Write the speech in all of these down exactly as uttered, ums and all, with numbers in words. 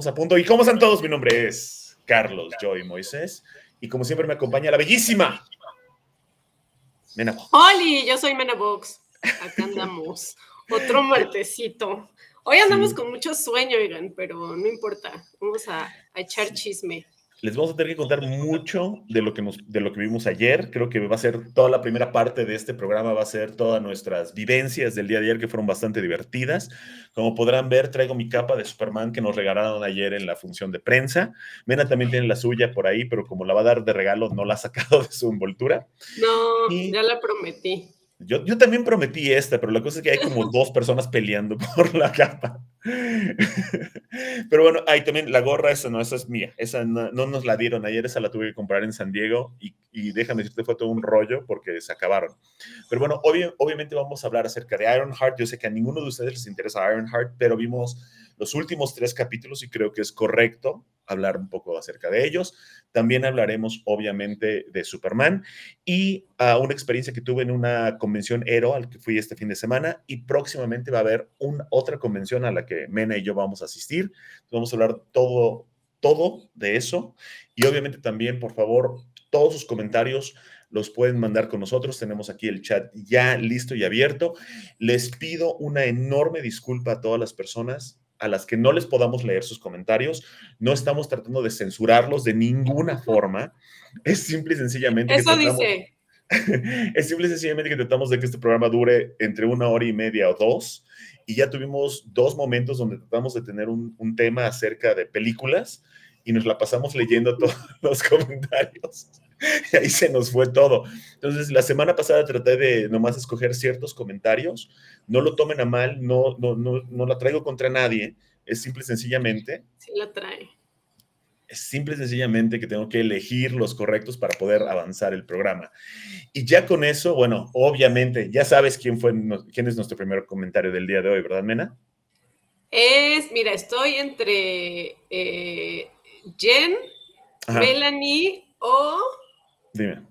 A punto. ¿Y cómo están todos? Mi nombre es Carlos Joy Moisés y como siempre me acompaña la bellísima Mena Box. ¡Holi! Yo soy Mena Box. Acá andamos. Otro martesito. Hoy andamos sí. con mucho sueño, oigan, pero no importa. Vamos a, a echar sí. chisme. Les vamos a tener que contar mucho de lo, que nos, de lo que vimos ayer. Creo que va a ser toda la primera parte de este programa, va a ser todas nuestras vivencias del día de ayer, que fueron bastante divertidas. Como podrán ver, traigo mi capa de Superman que nos regalaron ayer en la función de prensa. Mena también tiene la suya por ahí, pero como la va a dar de regalo, no la ha sacado de su envoltura. No, y ya la prometí. Yo, yo también prometí esta, pero la cosa es que hay como dos personas peleando por la capa. Pero bueno, ahí también la gorra, esa no, esa es mía. Esa no, no nos la dieron ayer, esa la tuve que comprar en San Diego y, y déjame decirte, fue todo un rollo porque se acabaron. Pero bueno, obvio, obviamente vamos a hablar acerca de Ironheart. Yo sé que a ninguno de ustedes les interesa Ironheart, pero vimos los últimos tres capítulos y creo que es correcto hablar un poco acerca de ellos. También hablaremos, obviamente, de Superman y uh, una experiencia que tuve en una convención Aero al que fui este fin de semana y próximamente va a haber una, otra convención a la que Mena y yo vamos a asistir. Entonces, vamos a hablar todo, todo de eso y obviamente también, por favor, todos sus comentarios los pueden mandar con nosotros. Tenemos aquí el chat ya listo y abierto. Les pido una enorme disculpa a todas las personas a las que no les podamos leer sus comentarios. No estamos tratando de censurarlos de ninguna forma. Es simple y sencillamente Eso que tratamos, dice. es simple y sencillamente que tratamos de que este programa dure entre una hora y media o dos. Y ya tuvimos dos momentos donde tratamos de tener un, un tema acerca de películas y nos la pasamos leyendo todos los comentarios. Y ahí se nos fue todo. Entonces, la semana pasada traté de nomás escoger ciertos comentarios. No lo tomen a mal, no, no, no, no la traigo contra nadie. Es simple y sencillamente. Sí la trae. Es simple y sencillamente que tengo que elegir los correctos para poder avanzar el programa. Y ya con eso, bueno, obviamente, ya sabes quién fue, quién es nuestro primer comentario del día de hoy, ¿verdad, Mena? Es, mira, estoy entre eh, Jen, Ajá. Melanie o... Dime.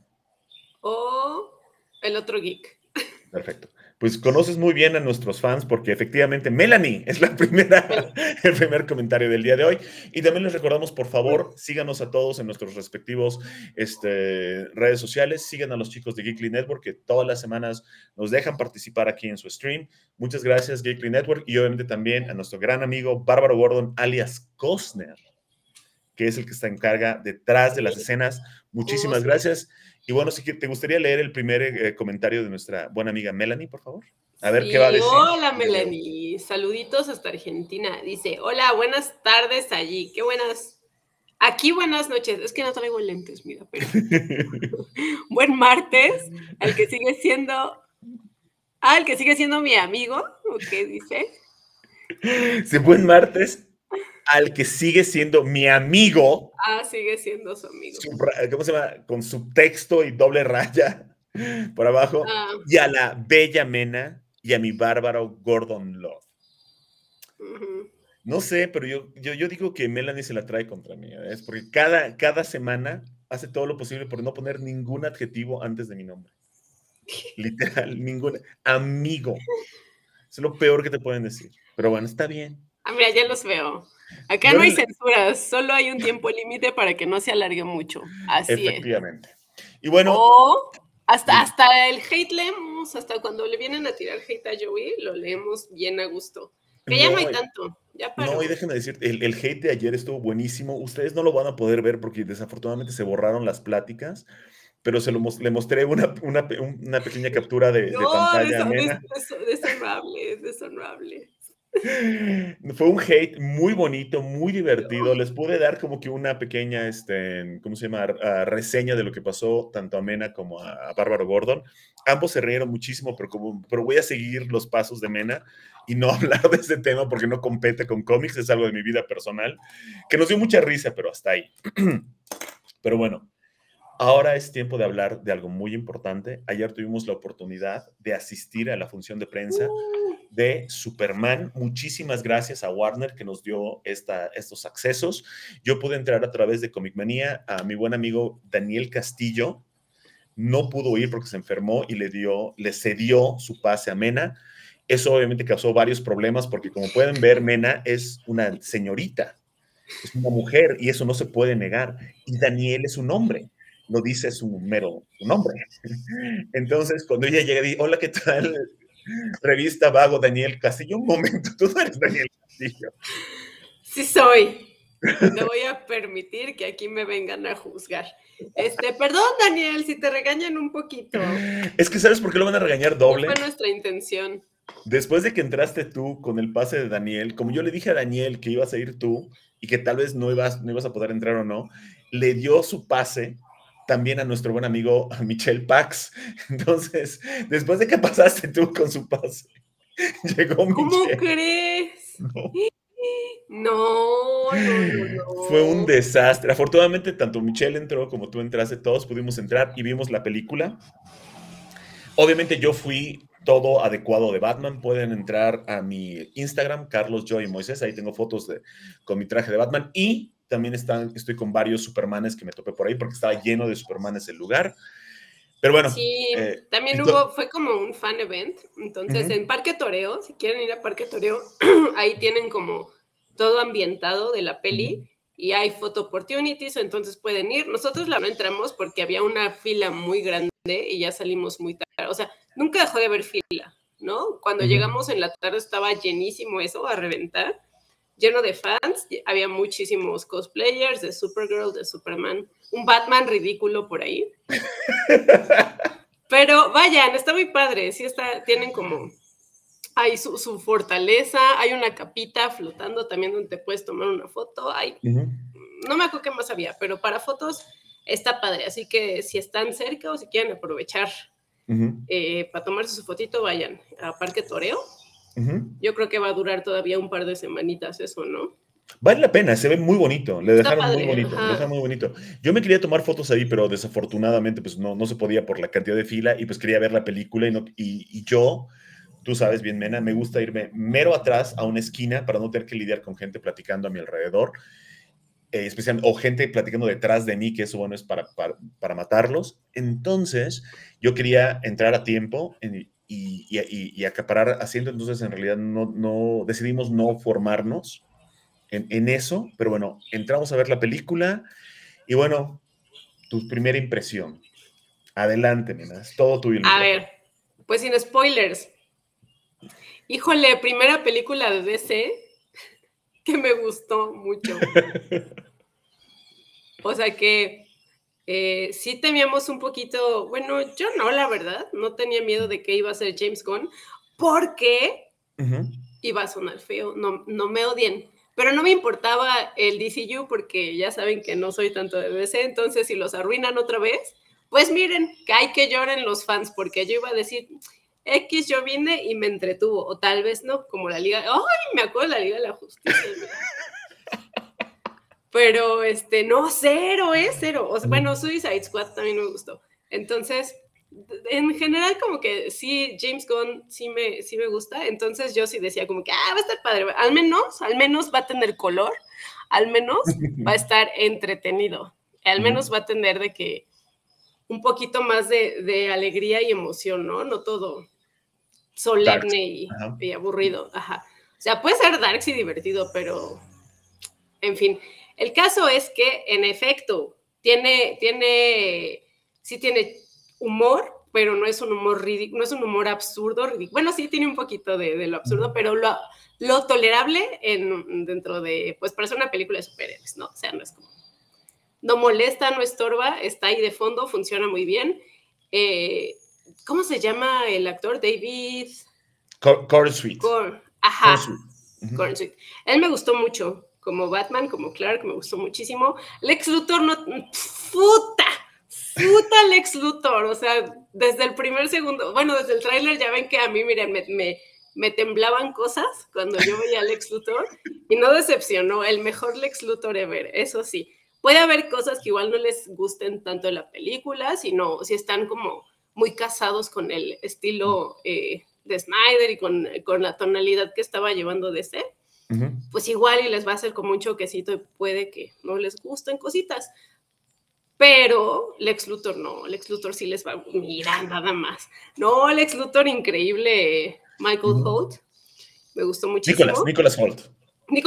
O el otro geek. Perfecto. Pues conoces muy bien a nuestros fans porque efectivamente Melanie es la primera, el primer comentario del día de hoy. Y también les recordamos, por favor, síganos a todos en nuestros respectivos este, redes sociales. Sigan a los chicos de Geekly Network que todas las semanas nos dejan participar aquí en su stream. Muchas gracias, Geekly Network. Y obviamente también a nuestro gran amigo Bárbaro Gordon, alias Costner, que es el que está en carga detrás de las escenas. Muchísimas oh, sí. gracias. Y bueno, si te gustaría leer el primer eh, comentario de nuestra buena amiga Melanie, por favor. A ver sí, qué va a decir. Hola, Melanie. Saluditos hasta Argentina. Dice, hola, buenas tardes allí. Qué buenas. Aquí buenas noches. Es que no traigo lentes, mira, pero. Buen martes. Al que sigue siendo. Ah, el que sigue siendo mi amigo. ¿O qué dice? Sí, buen martes. Al que sigue siendo mi amigo. Ah, sigue siendo su amigo. Su, ¿Cómo se llama? Con subtexto y doble raya por abajo. Ah. Y a la bella Mena y a mi bárbaro Gordon Love. Uh-huh. No sé, pero yo, yo, yo digo que Melanie se la trae contra mí. Es ¿eh? Porque cada, cada semana hace todo lo posible por no poner ningún adjetivo antes de mi nombre. Literal, ningún amigo. Es lo peor que te pueden decir. Pero bueno, está bien. Ah, mira, ya los veo. Acá no, no hay censuras, solo hay un tiempo límite para que no se alargue mucho. Así Efectivamente. es. Y bueno. O hasta, hasta el hate leemos, hasta cuando le vienen a tirar hate a Joey, lo leemos bien a gusto. Que ya no, no hay tanto. Ya paró. No, y déjenme decir, el, el hate de ayer estuvo buenísimo. Ustedes no lo van a poder ver porque desafortunadamente se borraron las pláticas. Pero se lo le mostré una, una, una pequeña captura de, no, de pantalla. No, des, des, deshonrable, deshonrable. Fue un hate muy bonito, muy divertido. Les pude dar como que una pequeña, este, ¿cómo se llama? Uh, reseña de lo que pasó tanto a Mena como a, a Bárbaro Gordon. Ambos se rieron muchísimo, pero, como, pero voy a seguir los pasos de Mena y no hablar de ese tema porque no compete con cómics, es algo de mi vida personal, que nos dio mucha risa, pero hasta ahí. Pero bueno. Ahora es tiempo de hablar de algo muy importante. Ayer tuvimos la oportunidad de asistir a la función de prensa de Superman. Muchísimas gracias a Warner que nos dio esta, estos accesos. Yo pude entrar a través de Comic Manía. A mi buen amigo Daniel Castillo no pudo ir porque se enfermó y le, dio, le cedió su pase a Mena. Eso obviamente causó varios problemas porque como pueden ver, Mena es una señorita. es una mujer y eso no se puede negar. Y Daniel es un hombre, lo dice su mero su nombre. Entonces, cuando ella llega y dice, hola, ¿qué tal? Revista Vago, Daniel Castillo. Un momento, tú no eres Daniel Castillo. Sí soy. Me voy a permitir que aquí me vengan a juzgar. Este, perdón, Daniel, si te regañan un poquito. Es que ¿sabes por qué lo van a regañar doble? No fue nuestra intención. Después de que entraste tú con el pase de Daniel, como yo le dije a Daniel que ibas a ir tú y que tal vez no ibas, no ibas a poder entrar o no, le dio su pase también a nuestro buen amigo a Michelle Pax. Entonces, después de que pasaste tú con su pase, llegó Michelle. ¿Cómo crees? No. No, no, no, no. Fue un desastre. Afortunadamente, tanto Michelle entró como tú entraste, todos pudimos entrar y vimos la película. Obviamente yo fui todo adecuado de Batman. Pueden entrar a mi Instagram, Carlos Joy Moisés. Ahí tengo fotos de, con mi traje de Batman. Y también están, estoy con varios Supermanes que me topé por ahí porque estaba lleno de Supermanes el lugar. Pero bueno. Sí, eh, también hubo, fue como un fan event. Entonces, uh-huh. en Parque Toreo, si quieren ir a Parque Toreo, ahí tienen como todo ambientado de la peli. Uh-huh. Y hay photo opportunities, entonces pueden ir. Nosotros la no entramos porque había una fila muy grande y ya salimos muy tarde. O sea, nunca dejó de haber fila, ¿no? Cuando uh-huh. llegamos en la tarde estaba llenísimo eso, a reventar, lleno de fans. Había muchísimos cosplayers de Supergirl, de Superman, un Batman ridículo por ahí. Pero vayan, está muy padre. Sí está, tienen como... Hay su, su fortaleza, hay una capita flotando también donde te puedes tomar una foto. Hay, uh-huh. No me acuerdo qué más había, pero para fotos está padre. Así que si están cerca o si quieren aprovechar uh-huh. eh, para tomarse su fotito, vayan a Parque Toreo. Uh-huh. Yo creo que va a durar todavía un par de semanitas eso, ¿no? Vale la pena, se ve muy bonito, le está dejaron padre, muy bonito, le dejaron muy bonito. Yo me quería tomar fotos ahí, pero desafortunadamente pues no, no se podía por la cantidad de fila y pues quería ver la película y, no, y, y yo... Tú sabes bien, Mena, me gusta irme mero atrás a una esquina para no tener que lidiar con gente platicando a mi alrededor, eh, especialmente, o gente platicando detrás de mí, que eso, bueno, es para, para, para matarlos. Entonces, yo quería entrar a tiempo en, y, y, y, y acaparar asiento, entonces en realidad no, no decidimos no formarnos en, en eso, pero bueno, entramos a ver la película y bueno, tu primera impresión. Adelante, Mena, es todo tuyo. A ver, pues sin spoilers. Híjole, primera película de D C que me gustó mucho. O sea que eh, sí temíamos un poquito, bueno, yo no, la verdad, no tenía miedo de que iba a ser James Gunn, porque uh-huh. iba a sonar feo, no, no me odien, pero no me importaba el D C U porque ya saben que no soy tanto de D C, entonces si los arruinan otra vez, pues miren, que hay que lloren los fans, porque yo iba a decir... X, yo vine y me entretuvo, o tal vez no, como la Liga, ¡ay! Me acuerdo de la Liga de la Justicia. Pero, este, no, cero, es ¿eh? cero. O sea, bueno, Suicide Squad también me gustó. Entonces, en general, como que sí, James Gunn sí me, sí me gusta. Entonces, yo sí decía como que, ah, va a estar padre. Al menos, al menos va a tener color. Al menos va a estar entretenido. Al menos va a tener de que un poquito más de, de alegría y emoción, ¿no? No todo solemne y, y aburrido. Ajá. O sea, puede ser darks y divertido, pero en fin. El caso es que, en efecto, tiene, tiene, sí tiene humor, pero no es un humor ridículo, no es un humor absurdo, ridículo. Bueno, sí tiene un poquito de, de lo absurdo, pero lo, lo tolerable en, dentro de, pues, para ser una película de superhéroes, ¿no? O sea, no es como, no molesta, no estorba, está ahí de fondo, funciona muy bien. Eh, ¿Cómo se llama el actor? David... Corenswet. Cor Ajá, uh-huh. Corenswet. Él me gustó mucho, como Batman, como Clark, me gustó muchísimo. Lex Luthor, no... ¡Puta! ¡Puta Lex Luthor! O sea, desde el primer segundo... Bueno, desde el tráiler ya ven que a mí, miren, me, me, me temblaban cosas cuando yo veía a Lex Luthor y no decepcionó. El mejor Lex Luthor ever, eso sí. Puede haber cosas que igual no les gusten tanto de la película, sino si están como muy casados con el estilo eh, de Snyder y con, con la tonalidad que estaba llevando D C, uh-huh. pues igual y les va a hacer como un choquecito y puede que no les gusten cositas. Pero Lex Luthor no, Lex Luthor sí les va a mirar nada más. No, Lex Luthor increíble, Michael uh-huh. Holt, me gustó muchísimo. Nicholas, Nicholas Holt. Nicholas,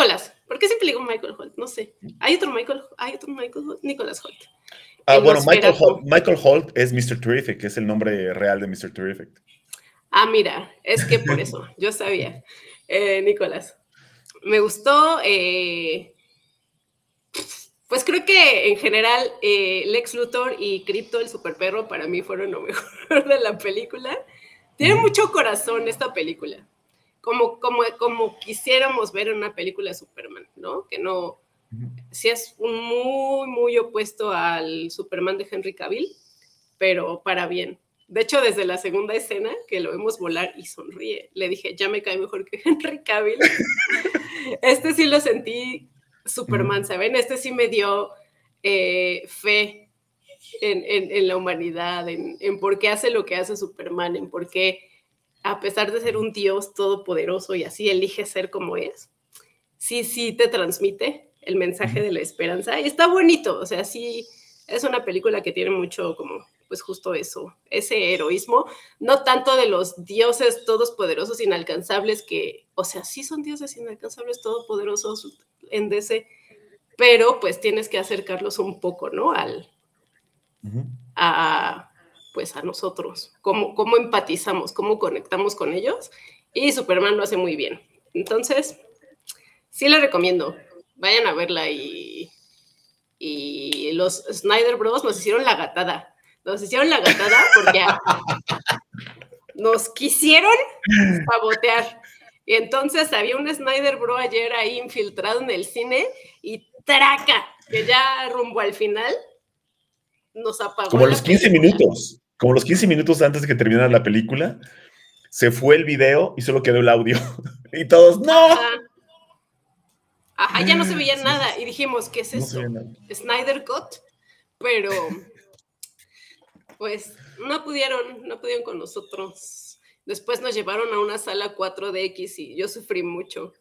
¿Por qué siempre digo Michael Holt? No sé. Hay otro Michael, hay otro Michael Holt, Nicholas Holt. Ah, El bueno, Michael Nosferatu. Holt, Michael Holt es mister Terrific, que es el nombre real de mister Terrific. Ah, mira, es que por eso, yo sabía. Eh, Nicolás, me gustó, eh, pues creo que en general eh, Lex Luthor y Crypto, el superperro, para mí fueron lo mejor de la película. Tiene Ujú. mucho corazón esta película, como, como, como quisiéramos ver en una película de Superman, ¿no? Que no, Ujú. sí es un muy, muy opuesto al Superman de Henry Cavill, pero para bien. De hecho, desde la segunda escena que lo vemos volar y sonríe, le dije, ya me cae mejor que Henry Cavill. Este sí lo sentí Superman, Ujú. ¿saben? Este sí me dio eh, fe en, en, en, la humanidad, en, en por qué hace lo que hace Superman, en por qué, a pesar de ser un dios todopoderoso y así elige ser como es, sí, sí te transmite el mensaje Ujú. de la esperanza. Y está bonito, o sea, sí, es una película que tiene mucho como, pues justo eso, ese heroísmo, no tanto de los dioses todopoderosos inalcanzables que, o sea, sí son dioses inalcanzables todopoderosos en D C, pero pues tienes que acercarlos un poco, ¿no? Al, Ujú. a, pues a nosotros, cómo, cómo empatizamos, cómo conectamos con ellos, y Superman lo hace muy bien. Entonces, sí le recomiendo, vayan a verla y, y los Snyder Bros. Nos hicieron la gatada, nos hicieron la gatada porque nos quisieron sabotear. Y entonces había un Snyder Bro ayer ahí infiltrado en el cine y traca, que ya rumbo al final nos apagó Como a la los quince película. minutos, como a los quince minutos antes de que terminara la película, se fue el video y solo quedó el audio. Y todos, ¡no! Ajá, ajá, ya no se veía Sí, sí, nada sí. y dijimos, ¿qué es No se ve esto? nada. Snyder Cut, pero pues no pudieron, no pudieron con nosotros. Después nos llevaron a una sala cuatro D X y yo sufrí mucho.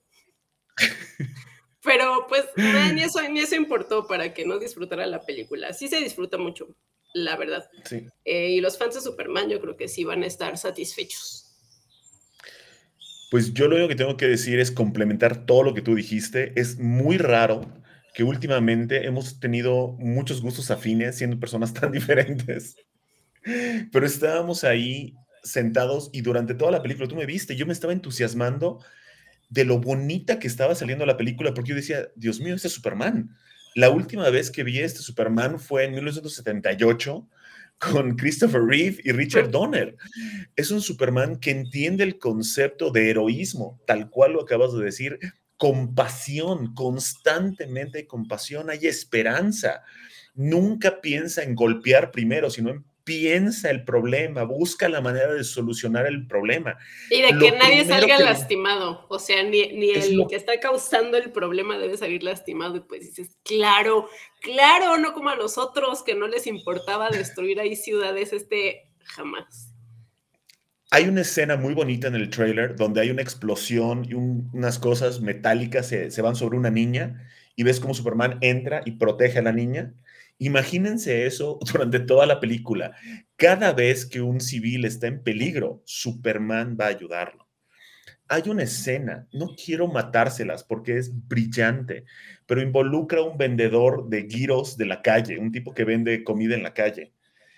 Pero pues nah, ni, eso, ni eso importó para que no disfrutara la película. Sí se disfruta mucho, la verdad. Sí. Eh, y los fans de Superman yo creo que sí van a estar satisfechos. Pues yo lo único que tengo que decir es complementar todo lo que tú dijiste. Es muy raro que últimamente hemos tenido muchos gustos afines siendo personas tan diferentes, pero estábamos ahí sentados y durante toda la película tú me viste, yo me estaba entusiasmando de lo bonita que estaba saliendo la película porque yo decía, Dios mío, este es Superman. La última vez que vi este Superman fue en mil novecientos setenta y ocho con Christopher Reeve y Richard Donner. Es un Superman que entiende el concepto de heroísmo, tal cual lo acabas de decir, compasión, constantemente hay compasión, hay esperanza. Nunca piensa en golpear primero, sino en piensa el problema, busca la manera de solucionar el problema. Y de que Lo nadie primero salga que le, lastimado, o sea, ni, ni es el que lo está causando el problema debe salir lastimado. Y pues dices, claro, claro, no como a los otros que no les importaba destruir ahí ciudades, este jamás. Hay una escena muy bonita en el trailer donde hay una explosión y un- unas cosas metálicas se, se van sobre una niña y ves cómo Superman entra y protege a la niña. Imagínense eso durante toda la película. Cada vez que un civil está en peligro, Superman va a ayudarlo. Hay una escena, no quiero matárselas porque es brillante, pero involucra a un vendedor de gyros de la calle, un tipo que vende comida en la calle.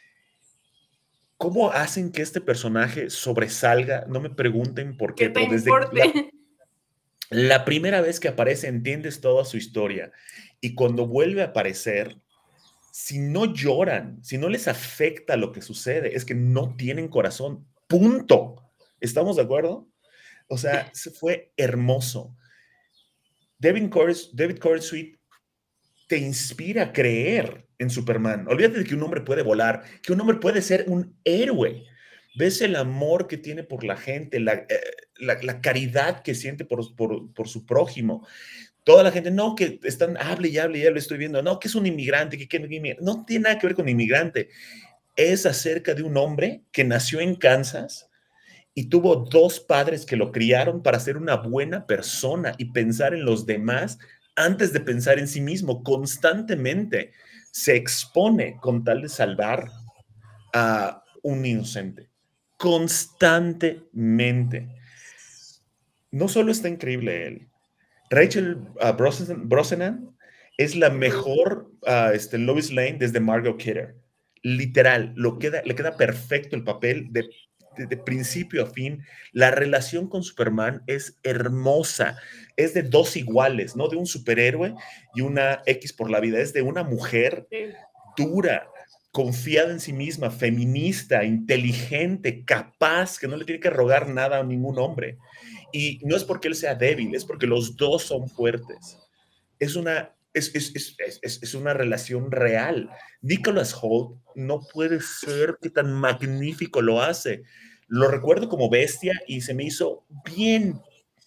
¿Cómo hacen que este personaje sobresalga? No me pregunten por Que qué, te pero desde la, importe. la primera vez que aparece entiendes toda su historia y cuando vuelve a aparecer, si no lloran, si no les afecta lo que sucede, es que no tienen corazón. Punto. ¿Estamos de acuerdo? O sea, se fue hermoso. David Cors, David Corenswet te inspira a creer en Superman. Olvídate de que un hombre puede volar, que un hombre puede ser un héroe. Ves el amor que tiene por la gente, la, eh, la, la caridad que siente por, por, por, su prójimo. Toda la gente, no, que están, hable y hable, ya lo estoy viendo, no, que es un inmigrante, que, que no tiene nada que ver con inmigrante. Es acerca de un hombre que nació en Kansas y tuvo dos padres que lo criaron para ser una buena persona y pensar en los demás antes de pensar en sí mismo. Constantemente se expone con tal de salvar a un inocente. Constantemente. No solo está increíble él, Rachel uh, Brosnan, Brosnan es la Ujú. mejor uh, este, Lois Lane desde Margot Kidder. Literal, lo queda, le queda perfecto el papel de, de, de principio a fin. La relación con Superman es hermosa. Es de dos iguales, no de un superhéroe y una X por la vida. Es de una mujer Sí. dura, confiada en sí misma, feminista, inteligente, capaz, que no le tiene que rogar nada a ningún hombre. Y no es porque él sea débil, es porque los dos son fuertes. Es una, es, es, es, es, es una relación real. Nicholas Hoult no puede ser que tan magnífico lo hace. Lo recuerdo como bestia y se me hizo bien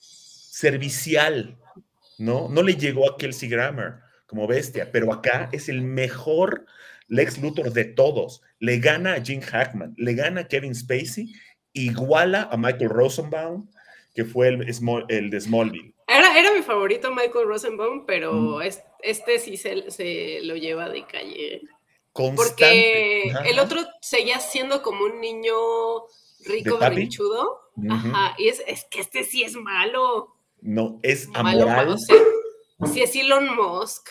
servicial, ¿no? No le llegó a Kelsey Grammer como bestia, pero acá es el mejor Lex Luthor de todos. Le gana a Gene Hackman, le gana a Kevin Spacey, iguala a Michael Rosenbaum, que fue el, Small, el de Smallville. Era, era mi favorito Michael Rosenbaum, pero Mm. es, este sí se, se lo lleva de calle. Constante. Porque el Ajá. otro seguía siendo como un niño ¿De rico papi? berrinchudo. Uh-huh. Ajá, y es, es que este sí es malo. No, es Malo, ma- o amoral. sea, sí es Elon Musk.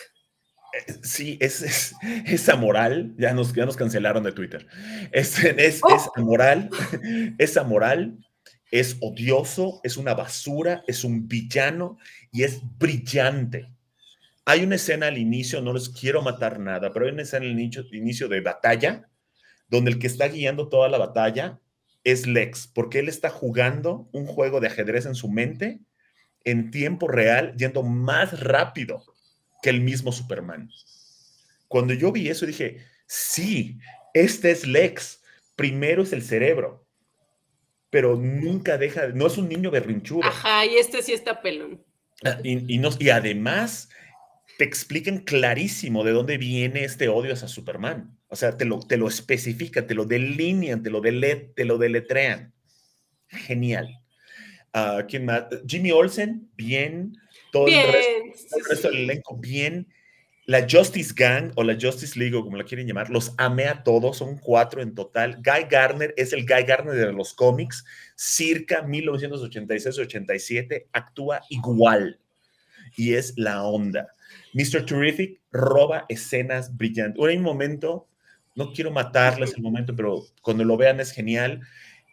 Sí, es, es, es amoral. Ya nos, ya nos cancelaron de Twitter. Es, es, es ¡Oh! amoral. Es amoral. Es odioso. Es una basura. Es un villano. Y es brillante. Hay una escena al inicio, no les quiero matar nada, pero hay una escena al inicio, inicio de batalla, donde el que está guiando toda la batalla es Lex, porque él está jugando un juego de ajedrez en su mente en tiempo real, yendo más rápido que el mismo Superman. Cuando yo vi eso dije, sí, este es Lex. Primero es el cerebro, pero nunca deja, no es un niño berrinchudo. Ajá, y este sí está pelón. Y, y, no, y además te explican clarísimo de dónde viene este odio hacia Superman. O sea, te lo, te lo especifican, te lo delinean, te lo, dele, te lo deletrean. Genial. Uh, ¿Quién más? Jimmy Olsen, bien. Todo el resto, Bien, todo sí, el resto del sí. elenco, bien. La Justice Gang o la Justice League, o como la quieren llamar, los amé a todos, son cuatro en total. Guy Gardner es el Guy Gardner de los cómics, circa mil novecientos ochenta y seis ochenta y siete, actúa igual y es la onda. mister Terrific roba escenas brillantes. Hay un momento, no quiero matarles el momento, pero cuando lo vean es genial.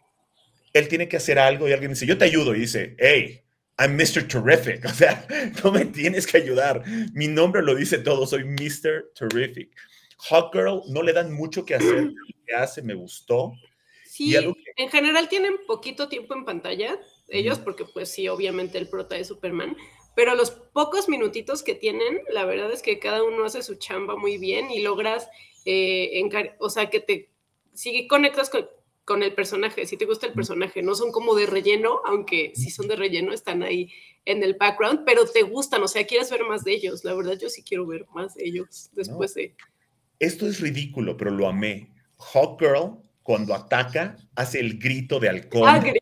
Él tiene que hacer algo y alguien dice, yo te ayudo, y dice, hey, I'm mister Terrific, o sea, no me tienes que ayudar, mi nombre lo dice todo, soy mister Terrific. Hawkgirl no le dan mucho que hacer, pero lo que hace me gustó, y algo Sí, que... en general tienen poquito tiempo en pantalla, ellos, Uh-huh. porque pues sí, obviamente el prota es Superman, pero los pocos minutitos que tienen, la verdad es que cada uno hace su chamba muy bien y logras, eh, encar- o sea, que te, si conectas con, con el personaje, si te gusta el personaje, no son como de relleno, aunque si son de relleno están ahí en el background, pero te gustan, o sea, quieres ver más de ellos, la verdad yo sí quiero ver más de ellos No, después de... esto es ridículo, pero lo amé. Hawkgirl, cuando ataca, hace el grito de Ah, halcón.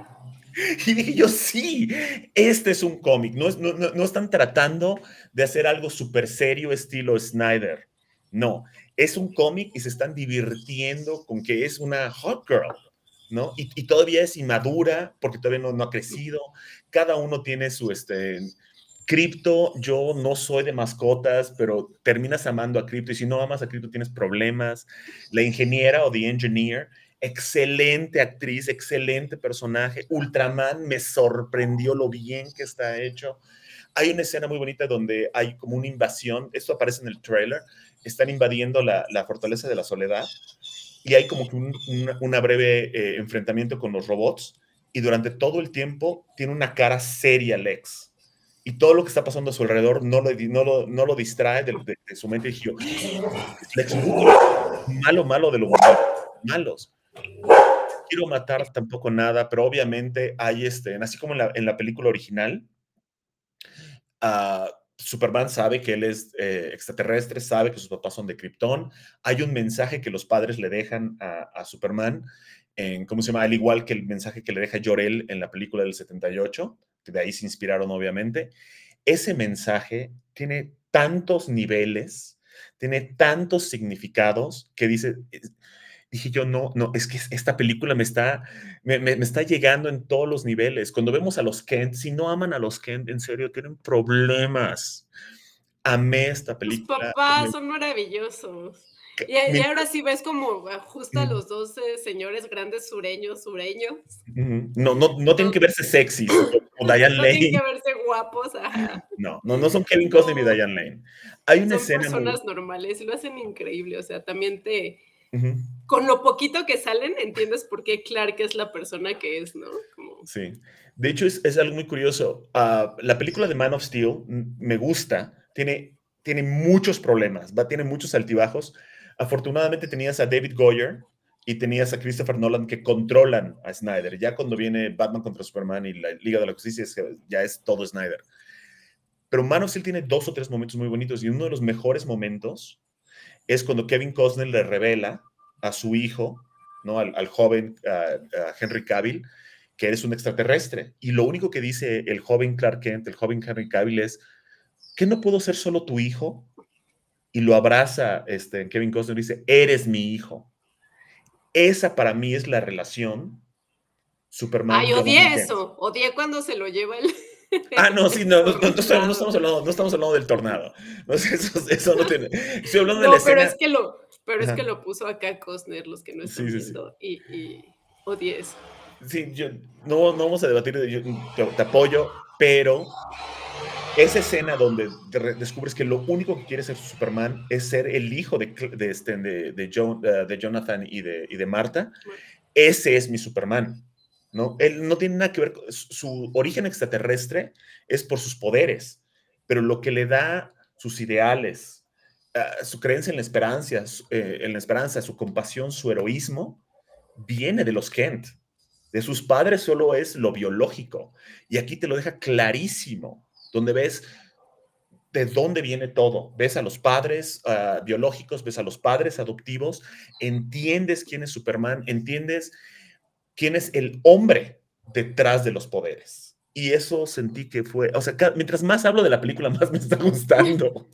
Y dije yo, sí, este es un cómic. No, es, no, no, no están tratando de hacer algo súper serio estilo Snyder. No, es un cómic y se están divirtiendo con que es una hot girl, ¿no? Y, y todavía es inmadura porque todavía no, no ha crecido. Cada uno tiene su, este, Crypto, yo no soy de mascotas, pero terminas amando a Crypto y si no amas a Crypto tienes problemas. La ingeniera o The Engineer, excelente actriz, excelente personaje. Ultraman me sorprendió lo bien que está hecho. Hay una escena muy bonita donde hay como una invasión, esto aparece en el trailer, están invadiendo la, la fortaleza de la soledad y hay como que un una, una breve eh, enfrentamiento con los robots y durante todo el tiempo tiene una cara seria Lex y todo lo que está pasando a su alrededor no lo, no lo, no lo distrae de, de, de, su mente y dije, es Lex Luthor, malo, malo de, lo, de los malos. No quiero matar tampoco nada, pero obviamente hay este, así como en la, en la película original, uh, Superman sabe que él es eh, extraterrestre, sabe que sus papás son de Krypton. Hay un mensaje que los padres le dejan a, a Superman, en, ¿cómo se llama? Al igual que el mensaje que le deja Jor-El en la película del setenta y ocho, que de ahí se inspiraron obviamente. Ese mensaje tiene tantos niveles, tiene tantos significados que dice, dije yo, no, no, es que esta película me está, me, me, me está llegando en todos los niveles. Cuando vemos a los Kent, si no aman a los Kent, en serio, tienen problemas. Amé esta Sus película. papás Me, son maravillosos. Y, y me, ahora sí ves como justo a mm, los dos eh, señores grandes sureños, sureños. mm, no, no, no tienen No, que verse sexys como Diane no tienen Lane. que verse guapos, ajá. No, no, no son Kevin Costner ni No, Diane Lane. Hay una son escena muy... personas normales, lo hacen increíble, o sea, también te, Uh-huh, con lo poquito que salen, entiendes por qué Clark es la persona que es, ¿no? Como, sí. De hecho, es, es algo muy curioso. Uh, la película de Man of Steel m- me gusta. Tiene, tiene muchos problemas, va, tiene muchos altibajos. Afortunadamente tenías a David Goyer y tenías a Christopher Nolan que controlan a Snyder. Ya cuando viene Batman contra Superman y la Liga de la Justicia, es que ya es todo Snyder. Pero Man of Steel tiene dos o tres momentos muy bonitos y uno de los mejores momentos es cuando Kevin Costner le revela a su hijo, ¿no? Al, al joven uh, uh, Henry Cavill, que eres un extraterrestre. Y lo único que dice el joven Clark Kent, el joven Henry Cavill es, ¿qué no puedo ser solo tu hijo? Y lo abraza este, Kevin Costner y dice, eres mi hijo. Esa para mí es la relación ay, Superman-Jonathan odié Kent. eso, odié cuando se lo lleva el, Ah, no, sí, el no, no, no, no estamos, no, tornado. estamos hablando, no estamos hablando del tornado. No, eso, eso no tiene. Estoy hablando de la No, pero escena. es que lo, pero es que Ajá, lo puso acá Costner, los que no sí, están sí, sí. viendo, y, y odié eso. Sí, yo, no, no vamos a debatir, yo te, te apoyo, pero esa escena donde de- descubres que lo único que quiere ser Superman es ser el hijo de, de, este, de, de, John, uh, de Jonathan y de, y de Marta, ese es mi Superman, ¿no? Él no tiene nada que ver, con, su origen extraterrestre es por sus poderes, pero lo que le da sus ideales, uh, su creencia en la esperanza, su, eh, en la esperanza, su compasión, su heroísmo, viene de los Kent. De sus padres solo es lo biológico. Y aquí te lo deja clarísimo, donde ves de dónde viene todo. Ves a los padres uh, biológicos, ves a los padres adoptivos, entiendes quién es Superman, entiendes quién es el hombre detrás de los poderes. Y eso sentí que fue, o sea, cada, mientras más hablo de la película, más me está gustando.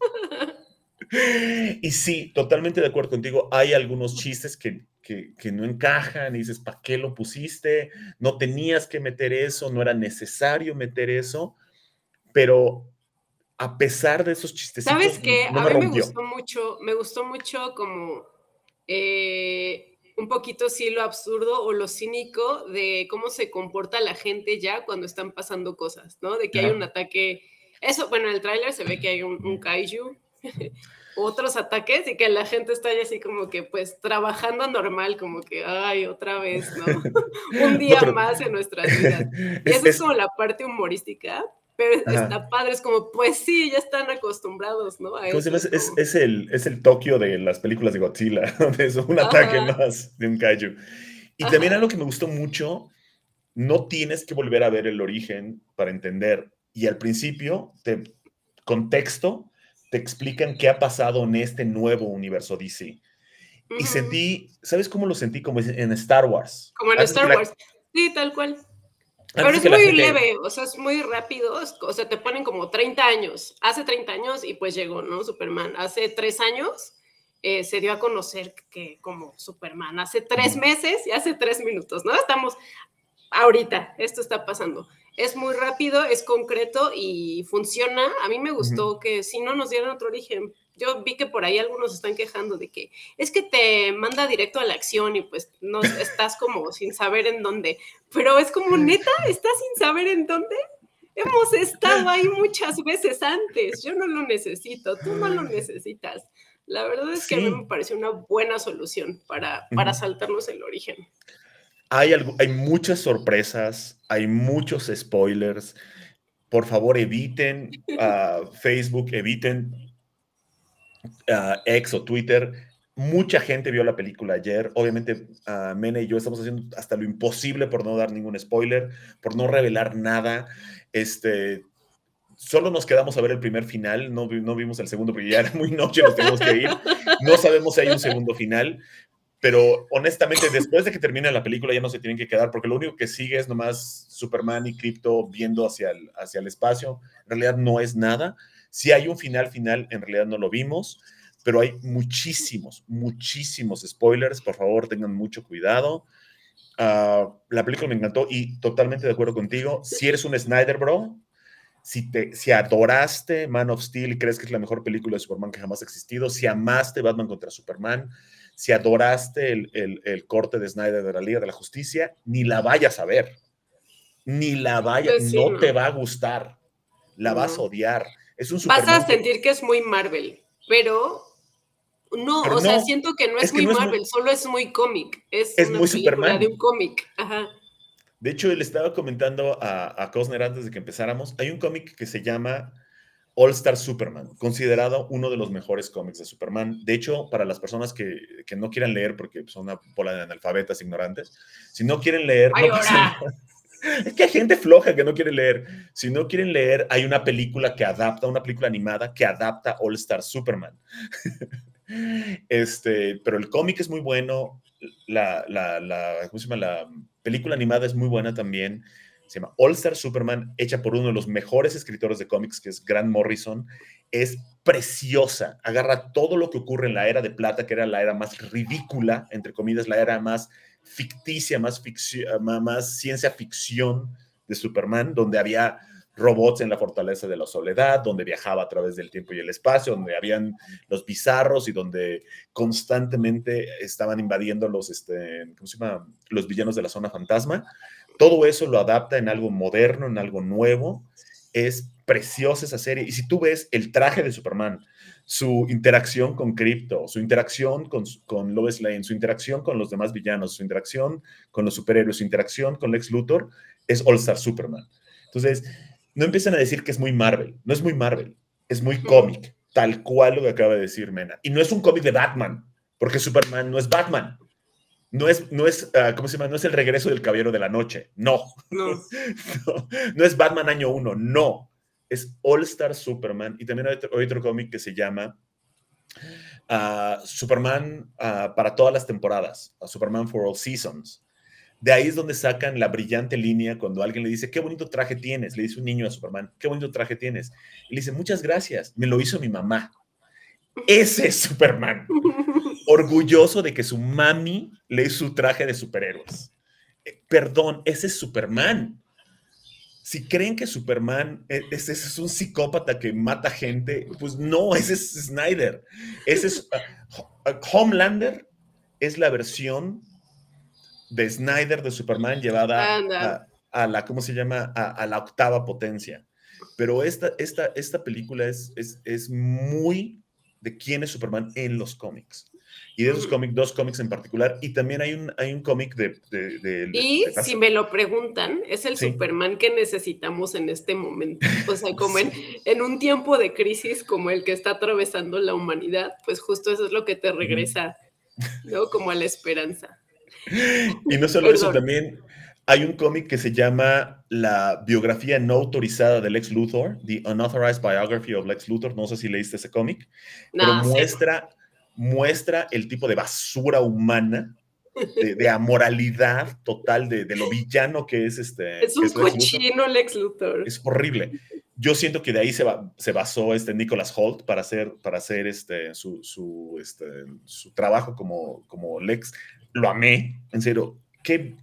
Y sí, totalmente de acuerdo contigo. Hay algunos chistes que, que, que no encajan y dices, ¿para qué lo pusiste? No tenías que meter eso, no era necesario meter eso, pero a pesar de esos ¿Sabes chistecitos, qué? no A me mí me rompió. gustó mucho, me gustó mucho como eh, un poquito sí lo absurdo o lo cínico de cómo se comporta la gente ya cuando están pasando cosas, ¿no? De que hay un Ajá. ataque, eso, bueno, en el tráiler se ve que hay un, un kaiju, otros ataques y que la gente está ya así como que pues trabajando normal, como que, ay, otra vez, ¿no? Un No, día pero más en nuestras vidas. Y es, eso es es, como la parte humorística, pero ajá. está padre, es como, pues sí, ya están acostumbrados, ¿no? A ¿Cómo se eso, llama? es Es, como, es, el, es el Tokio de las películas de Godzilla, donde es un ataque ajá, más de un kaiju. Y también ajá. algo que me gustó mucho, no tienes que volver a ver el origen para entender. Y al principio, te, contexto, te explican qué ha pasado en este nuevo universo D C. Y Ujú. sentí, ¿sabes cómo lo sentí? Como en Star Wars. Como en Antes de que Star la, Wars. Sí, tal cual. antes Pero de es que la muy gente... leve, o sea, es muy rápido, es- o sea, te ponen como treinta años, hace treinta años y pues llegó, ¿no? Superman. Hace tres años eh, se dio a conocer que como Superman, hace tres Ujú, meses y hace tres minutos, ¿no? Estamos ahorita, esto está pasando. Es muy rápido, es concreto y funciona. A mí me ujú. gustó que si no nos dieran otro origen, yo vi que por ahí algunos están quejando de que es que te manda directo a la acción y pues no estás como sin saber en dónde, pero es como neta, estás sin saber en dónde. Hemos estado ahí muchas veces antes, yo no lo necesito, tú no lo necesitas. La verdad es que a mí me Sí. pareció una buena solución para, para Ujú. saltarnos el origen. Hay, algo, hay muchas sorpresas, hay muchos spoilers. Por favor, eviten uh, Facebook, eviten uh, X o Twitter. Mucha gente vio la película ayer. Obviamente, uh, Mene y yo estamos haciendo hasta lo imposible por no dar ningún spoiler, por no revelar nada. Este, solo nos quedamos a ver el primer final, no, no vimos el segundo porque ya era muy noche, nos teníamos que ir. No sabemos si hay un segundo final, pero honestamente, después de que termine la película ya no se tienen que quedar, porque lo único que sigue es nomás Superman y Krypto viendo hacia el, hacia el espacio. En realidad no es nada. Si hay un final final, en realidad no lo vimos, pero hay muchísimos, muchísimos spoilers. Por favor, tengan mucho cuidado. Uh, la película me encantó y totalmente de acuerdo contigo. Si eres un Snyder Bro, si, te, si adoraste Man of Steel y crees que es la mejor película de Superman que jamás ha existido, si amaste Batman contra Superman, si adoraste el, el, el corte de Snyder de la Liga de la Justicia, ni la vayas a ver. Ni la vayas, Pues sí, no no. te va a gustar. La No. vas a odiar. Es un Vas Superman a sentir que... que es muy Marvel, pero no, pero o no, sea, siento que no es, es que muy no es Marvel, muy, solo es muy cómic. Es, es una muy película Superman. de un cómic. Ajá. De hecho, le estaba comentando a, a Cosner antes de que empezáramos, hay un cómic que se llama All Star Superman, considerado uno de los mejores cómics de Superman. De hecho, para las personas que, que no quieran leer, porque son una bola de analfabetas ignorantes, si no quieren leer, Ay, no pasa ahora. nada. Es que hay gente floja que no quiere leer. Si no quieren leer, hay una película que adapta, una película animada que adapta All Star Superman. Este, pero el cómic es muy bueno, la, la, la, ¿cómo se llama? La película animada es muy buena también. Se llama All Star Superman, hecha por uno de los mejores escritores de cómics, que es Grant Morrison. Es preciosa. Agarra todo lo que ocurre en la era de plata, que era la era más ridícula, entre comillas, la era más ficticia, más, ficción, más, más ciencia ficción de Superman, donde había robots en la fortaleza de la soledad, donde viajaba a través del tiempo y el espacio, donde habían los bizarros y donde constantemente estaban invadiendo los, este, ¿cómo se llama? Los villanos de la zona fantasma. Todo eso lo adapta en algo moderno, en algo nuevo. Es preciosa esa serie. Y si tú ves el traje de Superman, su interacción con Krypto, su interacción con, con Lois Lane, su interacción con los demás villanos, su interacción con los superhéroes, su interacción con Lex Luthor, es All Star Superman. Entonces, no empiezan a decir que es muy Marvel. No es muy Marvel, es muy cómic, tal cual lo que acaba de decir Mena. Y no es un cómic de Batman, porque Superman no es Batman. No es, no es uh, ¿cómo se llama? No es el regreso del Caballero de la Noche. No. No. no. No es Batman año uno. No. Es All Star Superman. Y también hay otro, otro cómic que se llama uh, Superman uh, para todas las temporadas. Uh, Superman for All Seasons. De ahí es donde sacan la brillante línea cuando alguien le dice, qué bonito traje tienes. Le dice un niño a Superman, qué bonito traje tienes. Y le dice, muchas gracias, me lo hizo mi mamá. Ese es Superman. Orgulloso de que su mami le hizo su traje de superhéroes. Eh, perdón, ese es Superman. Si creen que Superman es, es, es un psicópata que mata gente, pues no, ese es Snyder. Ese es uh, uh, Homelander es la versión de Snyder de Superman llevada a, a, la, ¿cómo se llama? A, a la octava potencia. Pero esta, esta, esta película es, es, es muy de quién es Superman en los cómics. Y de esos cómics, dos cómics en particular. Y también hay un, hay un cómic de, de, de, de... Y de si me lo preguntan, es el sí. Superman que necesitamos en este momento. O sea, como sí. en, en un tiempo de crisis como el que está atravesando la humanidad, pues justo eso es lo que te regresa, ¿no? Como a la esperanza. Y no solo Perdón. Eso, también hay un cómic que se llama La biografía no autorizada de Lex Luthor, The Unauthorized Biography of Lex Luthor. No sé si leíste ese cómic, no, pero muestra, muestra el tipo de basura humana, de, de amoralidad total, de, de lo villano que es este. Es un es Lex cochino Luthor. Lex Luthor. Es horrible. Yo siento que de ahí se, va, se basó este Nicholas Hoult para hacer, para hacer este, su, su, este, su trabajo como, como Lex. Lo amé, en serio. Que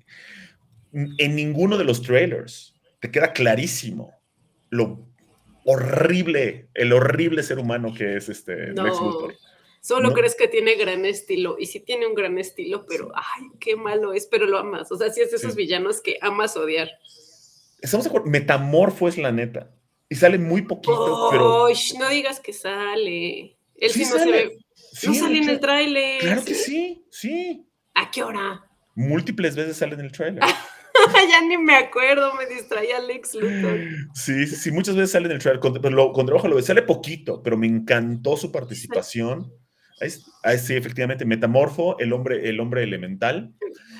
en ninguno de los trailers te queda clarísimo lo horrible, el horrible ser humano que es este no, Lex Luthor. Solo no. crees que tiene gran estilo, y sí tiene un gran estilo, pero sí. ay, qué malo es, pero lo amas. O sea, sí es de esos sí. villanos que amas odiar. Estamos de acuerdo, Metamorfo es la neta. Y sale muy poquito, oh, pero... no digas que sale. Él sí, sí no sale. se ve. Sí, no sale mucho. en el tráiler. Claro que sí, sí. ¿A qué hora? Múltiples veces sale en el tráiler. Ya ni me acuerdo, me distraía Lex Luthor. Sí, sí, sí, muchas veces sale en el trailer, con, pero lo, con trabajo lo ves, sale poquito, pero me encantó su participación. Ahí, ahí, sí, efectivamente, Metamorfo, el hombre, el hombre elemental.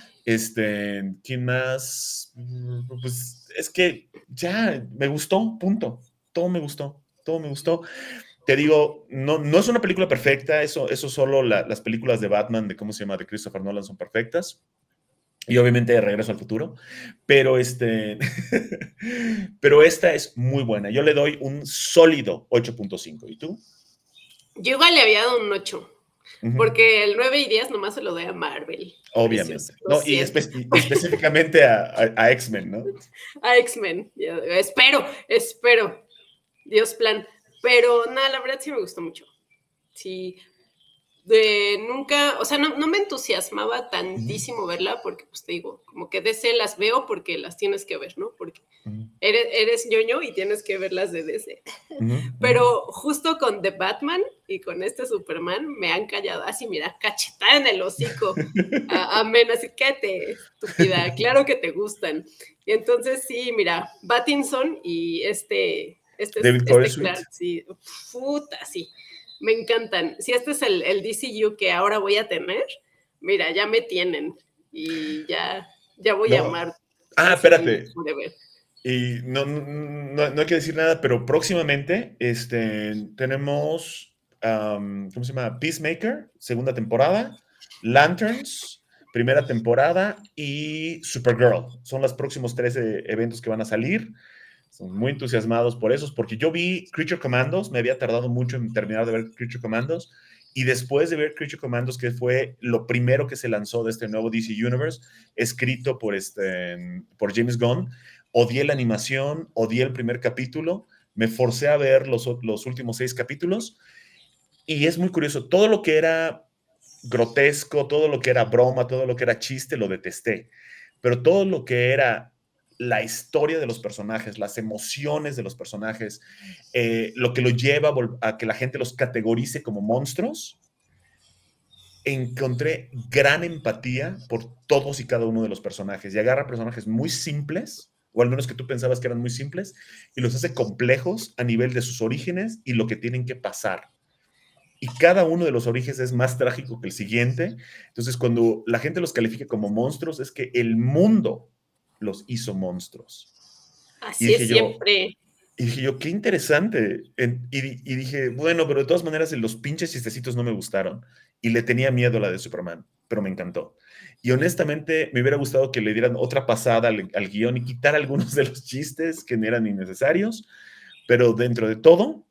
Este, ¿quién más? Pues es que ya me gustó, punto. Todo me gustó, todo me gustó. Te digo, no, no es una película perfecta, eso, eso solo la, las películas de Batman, de cómo se llama, de Christopher Nolan son perfectas. Y obviamente Regreso al Futuro, pero este, pero esta es muy buena. Yo le doy un sólido ocho punto cinco. ¿Y tú? Yo igual le había dado un ocho. Ujú. Porque el nueve y diez nomás se lo doy a Marvel. Obviamente. Precioso, lo No, y, siento. espe y específicamente a, a, a X-Men, ¿no? A X-Men. Espero, espero. Dios plan. Pero nada, la verdad sí me gustó mucho. Sí, de nunca, o sea, no, no me entusiasmaba tantísimo verla porque, pues te digo, como que D C las veo porque las tienes que ver, ¿no? Porque Ujú, eres, eres ñoño y tienes que ver las de D C. ujú, ujú. Pero justo con The Batman y con este Superman me han callado así, mira, cachetada en el hocico. A- Amén, así que te estúpida, claro que te gustan. Y entonces sí, mira, Pattinson y este, este, David este Corenswet. Clark, sí, puta, sí, me encantan. Si este es el, el D C U que ahora voy a tener, mira, ya me tienen y ya, ya voy a No. amar Ah, D C U espérate. forever. Y no, no, no, no hay que decir nada, pero próximamente este, tenemos, um, ¿cómo se llama? Peacemaker, segunda temporada, Lanterns, primera temporada y Supergirl. Son los próximos trece eventos que van a salir. Estamos muy entusiasmados por esos, porque yo vi Creature Commandos, me había tardado mucho en terminar de ver Creature Commandos, y después de ver Creature Commandos, que fue lo primero que se lanzó de este nuevo D C Universe, escrito por, este, por James Gunn, odié la animación, odié el primer capítulo, me forcé a ver los, los últimos seis capítulos, y es muy curioso, todo lo que era grotesco, todo lo que era broma, todo lo que era chiste, lo detesté, pero todo lo que era la historia de los personajes, las emociones de los personajes, eh, lo que lo lleva a, a que la gente los categorice como monstruos, encontré gran empatía por todos y cada uno de los personajes y agarra personajes muy simples, o al menos que tú pensabas que eran muy simples, y los hace complejos a nivel de sus orígenes y lo que tienen que pasar. Y cada uno de los orígenes es más trágico que el siguiente. Entonces, cuando la gente los califica como monstruos, es que el mundo los hizo monstruos. Y Así dije es yo, siempre. y dije yo, qué interesante. En- y, y dije, bueno, pero de todas maneras, los pinches chistecitos no me gustaron. Y le tenía miedo a la de Superman, pero me encantó. Y honestamente, me hubiera gustado que le dieran otra pasada al, al guión y quitar algunos de los chistes que no eran innecesarios. Pero dentro de todo,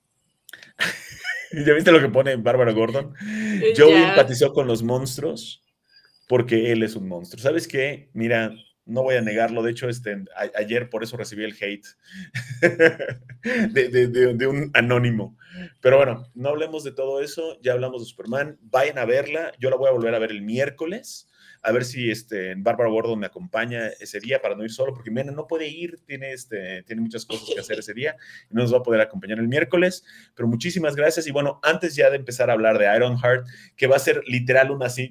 ¿ya viste lo que pone Bárbara Gordon? Joey Ya. empatizó con los monstruos porque él es un monstruo. ¿Sabes qué? Mira, no voy a negarlo. De hecho, este, a, ayer por eso recibí el hate de, de, de, de, un anónimo. Pero bueno, no hablemos de todo eso. Ya hablamos de Superman. Vayan a verla. Yo la voy a volver a ver el miércoles. A ver si este, Bárbara Gordon me acompaña ese día para no ir solo, porque Mena no puede ir, tiene, este, tiene muchas cosas que hacer ese día y no nos va a poder acompañar el miércoles. Pero muchísimas gracias. Y bueno, antes ya de empezar a hablar de Ironheart, que va a ser literal una así,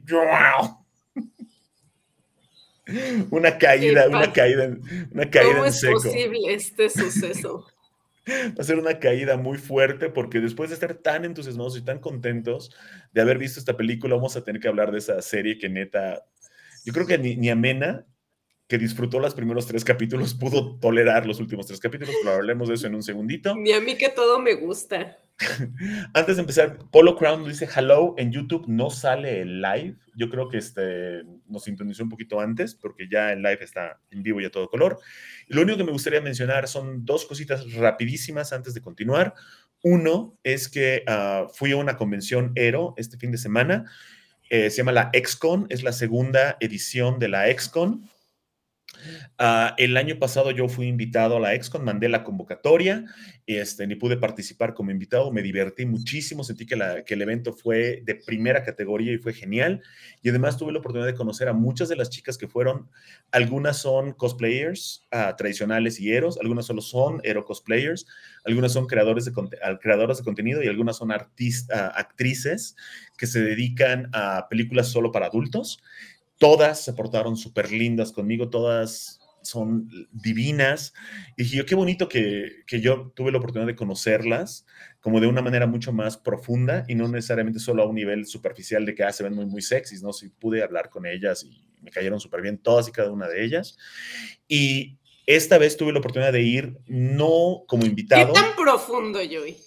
una ¿Qué caída, una pasa? caída, una caída ¿Cómo en es seco. posible este suceso? Va a ser una caída muy fuerte porque después de estar tan entusiasmados y tan contentos de haber visto esta película, vamos a tener que hablar de esa serie que neta, yo creo que ni, ni Amena, que disfrutó los primeros tres capítulos, pudo tolerar los últimos tres capítulos, pero hablemos de eso en un segundito. Ni a mí que todo me gusta. Antes de empezar, Polo Crown dice hello en YouTube, no sale el live. Yo creo que este, nos sintonizó un poquito antes, porque ya el live está en vivo y a todo color. Y lo único que me gustaría mencionar son dos cositas rapidísimas antes de continuar. Uno es que uh, fui a una convención Aero este fin de semana. Eh, se llama la XCon, es la segunda edición de la XCon. Uh, el año pasado yo fui invitado a la ExCon, mandé la convocatoria, este, ni pude participar como invitado, me divertí muchísimo, sentí que, la, que el evento fue de primera categoría y fue genial. Y además tuve la oportunidad de conocer a muchas de las chicas que fueron, algunas son cosplayers uh, tradicionales y eros, algunas solo son ero cosplayers, algunas son creadores de, creadoras de contenido y algunas son artistas, uh, actrices que se dedican a películas solo para adultos. Todas se portaron súper lindas conmigo, todas son divinas. Y dije yo, qué bonito que, que yo tuve la oportunidad de conocerlas como de una manera mucho más profunda y no necesariamente solo a un nivel superficial de que ah, se ven muy, muy sexys, ¿no? Sí pude hablar con ellas y me cayeron súper bien todas y cada una de ellas. Y esta vez tuve la oportunidad de ir no como ¿Qué invitado. tan profundo, Joey?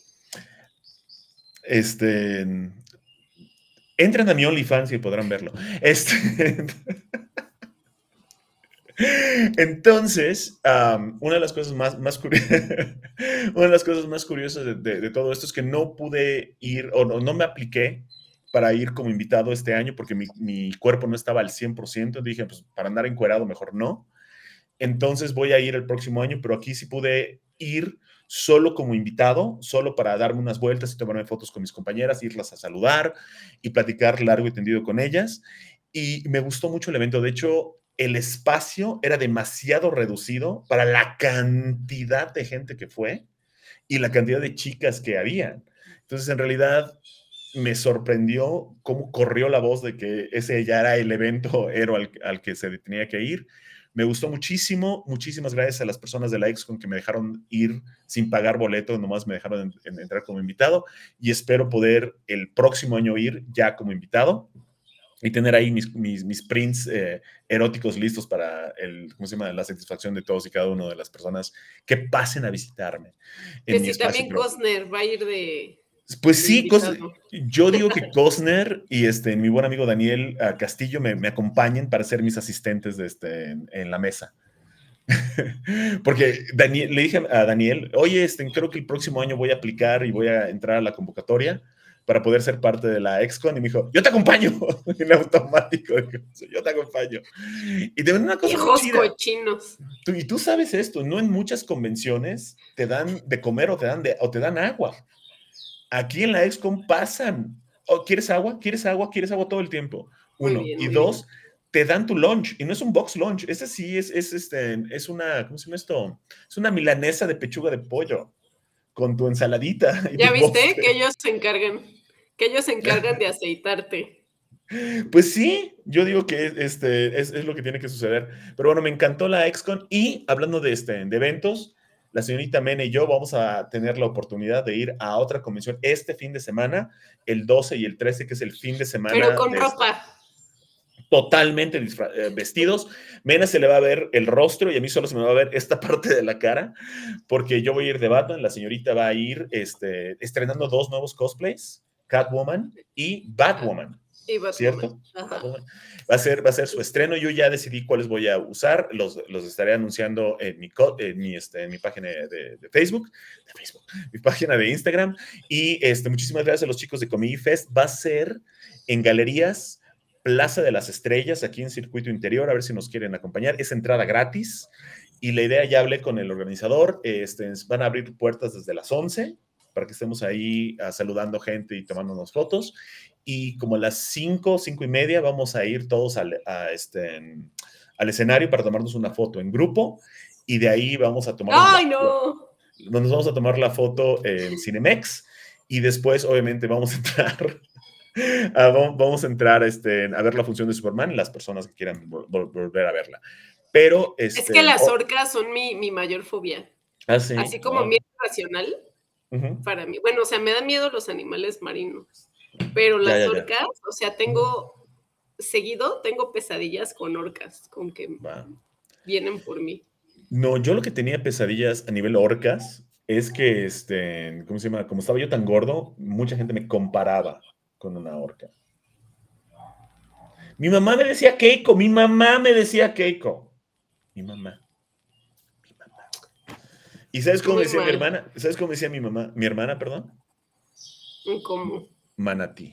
Este... Entren a mi OnlyFans y podrán verlo. Este... Entonces, um, una de las cosas más, más curiosas, una de las cosas más curiosas de, de, de, todo esto es que no pude ir o no, no me apliqué para ir como invitado este año porque mi, mi cuerpo no estaba al cien por ciento. Dije, pues para andar encuerado mejor no. Entonces voy a ir el próximo año, pero aquí sí pude ir solo como invitado, solo para darme unas vueltas y tomarme fotos con mis compañeras, irlas a saludar y platicar largo y tendido con ellas. Y me gustó mucho el evento. De hecho, el espacio era demasiado reducido para la cantidad de gente que fue y la cantidad de chicas que había. Entonces, en realidad, me sorprendió cómo corrió la voz de que ese ya era el evento héroe al, al que se tenía que ir. Me gustó muchísimo, muchísimas gracias a las personas de la ExCon que me dejaron ir sin pagar boleto, nomás me dejaron en, en entrar como invitado y espero poder el próximo año ir ya como invitado y tener ahí mis, mis, mis prints eh, eróticos listos para el, ¿cómo se llama? La satisfacción de todos y cada una de las personas que pasen a visitarme. En que mi si espacio, también Costner va a ir de... Pues sí, Cos yo digo que Costner y este, mi buen amigo Daniel uh, Castillo me, me acompañen para ser mis asistentes de este, en, en la mesa. Porque Daniel, le dije a Daniel, oye, este, creo que el próximo año voy a aplicar y voy a entrar a la convocatoria para poder ser parte de la ExCon. Y me dijo, yo te acompaño en automático. Yo te acompaño. Y te ven una cosa Hijos muy chida. Cochinos. Tú, y tú sabes esto, no en muchas convenciones te dan de comer o te dan, de, o te dan agua. Aquí en la ExCon pasan. Oh, ¿quieres agua? ¿Quieres agua? ¿Quieres agua todo el tiempo? Uno. Bien, y dos, bien. Te dan tu lunch. Y no es un box lunch. Ese sí es, es, este, es una, ¿cómo se llama esto? Es una milanesa de pechuga de pollo con tu ensaladita. Y ¿Ya tu viste? postre. Que ellos se encargan. Que ellos se encargan de aceitarte. Pues sí, yo digo que este, es, es lo que tiene que suceder. Pero bueno, me encantó la ExCon. Y hablando de, este, de eventos, la señorita Mene y yo vamos a tener la oportunidad de ir a otra convención este fin de semana, el doce y el trece, que es el fin de semana. Pero con de ropa. Este, totalmente eh, vestidos. Mena se le va a ver el rostro y a mí solo se me va a ver esta parte de la cara, porque yo voy a ir de Batman, la señorita va a ir este, estrenando dos nuevos cosplays, Catwoman y Batwoman. Y Batwoman. ¿Cierto? Batwoman. Va a ser, va a ser su estreno. Yo ya decidí cuáles voy a usar. Los, los estaré anunciando en mi, en mi, este, en mi página de, de, Facebook, de Facebook, mi página de Instagram. Y este, muchísimas gracias a los chicos de Comedy Fest. Va a ser en Galerías Plaza de las Estrellas, aquí en Circuito Interior. A ver si nos quieren acompañar. Es entrada gratis. Y la idea, ya hablé con el organizador. Este, van a abrir puertas desde las once para que estemos ahí uh, saludando gente y tomándonos fotos. Y como a las cinco, cinco y media vamos a ir todos al, a este, al escenario para tomarnos una foto en grupo y de ahí vamos a tomar ¡Ay, la, no! Nos vamos a tomar la foto en Cinemex y después obviamente vamos a entrar a, vamos a entrar este, a ver la función de Superman, las personas que quieran vol volver a verla. Pero este, es que las orcas son mi, mi mayor fobia. ¿Ah, sí? Así como oh. miedo racional uh-huh. para mí. Bueno, o sea, me dan miedo los animales marinos. Pero las ya, ya, orcas, ya. o sea, tengo seguido, tengo pesadillas con orcas, con que wow. vienen por mí. No, yo lo que tenía pesadillas a nivel orcas es que, este, ¿cómo se llama? Como estaba yo tan gordo, mucha gente me comparaba con una orca. Mi mamá me decía Keiko, mi mamá me decía Keiko. Mi mamá. Mi mamá. ¿Y sabes cómo Muy decía mal. mi hermana? ¿Sabes cómo decía mi mamá? Mi hermana, perdón. ¿Cómo? Manatí.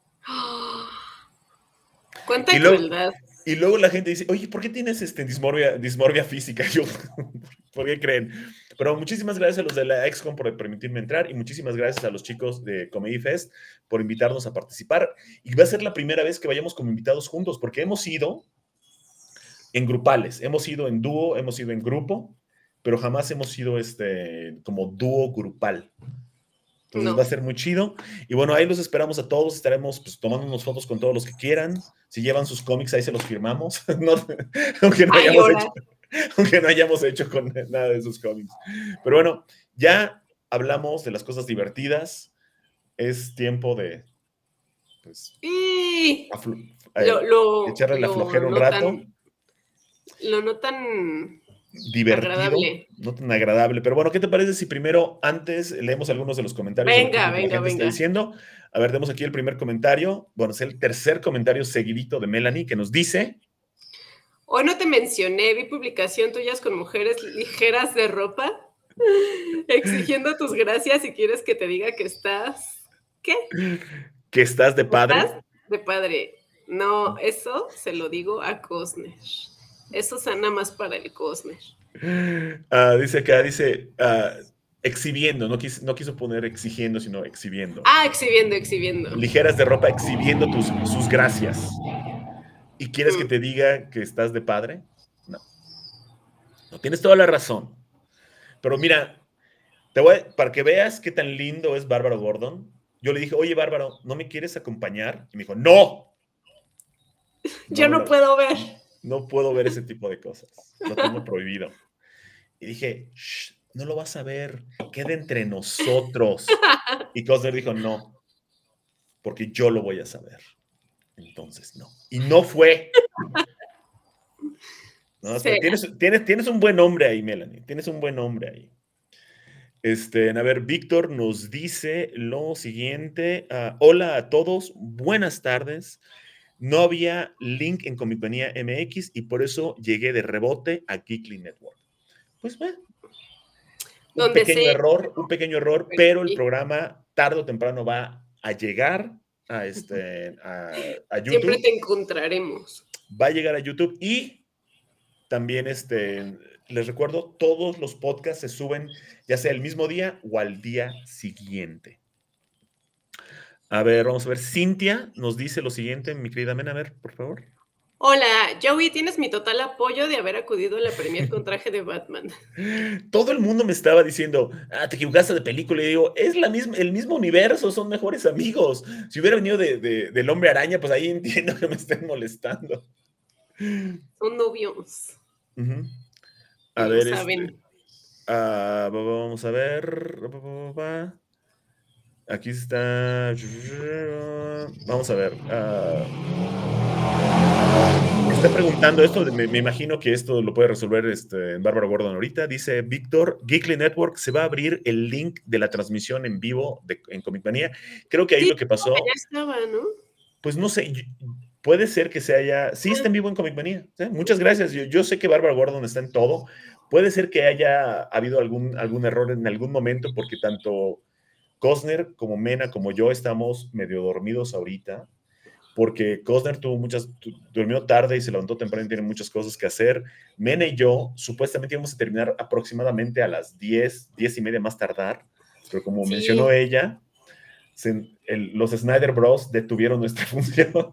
Cuánta y luego, crueldad. Y luego la gente dice, oye, ¿por qué tienes este, dismorfia, dismorfia física? Yo, ¿por qué creen? Pero muchísimas gracias a los de la ExCon por permitirme entrar y muchísimas gracias a los chicos de Comedy Fest por invitarnos a participar. Y va a ser la primera vez que vayamos como invitados juntos, porque hemos ido en grupales, hemos ido en dúo, hemos ido en grupo, pero jamás hemos ido este, como dúo grupal. Entonces no. va a ser muy chido. Y bueno, ahí los esperamos a todos. Estaremos pues, tomando unas fotos con todos los que quieran. Si llevan sus cómics, ahí se los firmamos. no, aunque, no Ay, hayamos hecho, aunque no hayamos hecho con nada de sus cómics. Pero bueno, ya hablamos de las cosas divertidas. Es tiempo de pues, y... aflu- lo, lo, echarle lo la flojera un no rato. Tan, lo no tan... divertido, agradable. no tan agradable. Pero bueno, ¿qué te parece si primero, antes, leemos algunos de los comentarios venga, de lo que venga, la gente venga. está diciendo? A ver, tenemos aquí el primer comentario. Bueno, es el tercer comentario seguidito de Melanie que nos dice... Hoy no te mencioné, vi publicación tuyas con mujeres ligeras de ropa, exigiendo tus gracias y quieres que te diga que estás, ¿qué? ¿Que estás de padre? ¿Estás de padre? No, eso se lo digo a Cosner. Eso sana más para el Cosner. Uh, dice acá, dice, uh, exhibiendo, no quiso, no quiso poner exigiendo, sino exhibiendo. Ah, exhibiendo, exhibiendo. Ligeras de ropa, exhibiendo tus, sus gracias. ¿Y quieres mm. que te diga que estás de padre? No. No, tienes toda la razón. Pero mira, te voy a, para que veas qué tan lindo es Bárbaro Gordon, yo le dije, oye, Bárbaro, ¿no me quieres acompañar? Y me dijo, ¡no! no yo no la, puedo ver. No puedo ver ese tipo de cosas. Lo tengo prohibido. Y dije, Shh, no lo vas a ver, queda entre nosotros. Y Cosner dijo, no, porque yo lo voy a saber. Entonces, no. Y no fue. No, sí. tienes, tienes, tienes un buen hombre ahí, Melanie. Tienes un buen hombre ahí. Este, a ver, Víctor nos dice lo siguiente. Uh, Hola a todos, buenas tardes. No había link en Comicmanía M X y por eso llegué de rebote a Geekly Network. Pues bueno, un pequeño se... error, un pequeño error, pero el programa tarde o temprano va a llegar a, este, a, a YouTube. Siempre te encontraremos. Va a llegar a YouTube y también este, les recuerdo, todos los podcasts se suben ya sea el mismo día o al día siguiente. A ver, vamos a ver. Cintia nos dice lo siguiente, mi querida Mena, a ver, por favor. Hola, Joey, tienes mi total apoyo de haber acudido a la premier con traje de Batman. Todo el mundo me estaba diciendo, ah, te equivocaste de película. Y digo, es la misma, el mismo universo, son mejores amigos. Si hubiera venido de, de, del Hombre Araña, pues ahí entiendo que me estén molestando. Son novios. Uh-huh. A y ver, lo saben. Este, uh, vamos a ver. Aquí está. Vamos a ver. Uh, está preguntando esto, me, me imagino que esto lo puede resolver este, Bárbaro Gordon ahorita. Dice Víctor, Geekly Network, se va a abrir el link de la transmisión en vivo de, en Comicmanía. Creo que ahí sí, lo que pasó... Ya estaba, ¿no? Pues no sé, puede ser que se haya... Sí, está en vivo en Comicmanía. ¿Sí? Muchas gracias. Yo, yo sé que Bárbaro Gordon está en todo. Puede ser que haya habido algún, algún error en algún momento porque tanto Cosner como Mena como yo estamos medio dormidos ahorita. Porque Cosner tuvo muchas, durmió tarde y se levantó temprano y tiene muchas cosas que hacer. Mena y yo supuestamente íbamos a terminar aproximadamente a las diez, diez y media más tardar, pero como sí. mencionó ella, se, el, los Snyder Bros. Detuvieron nuestra función.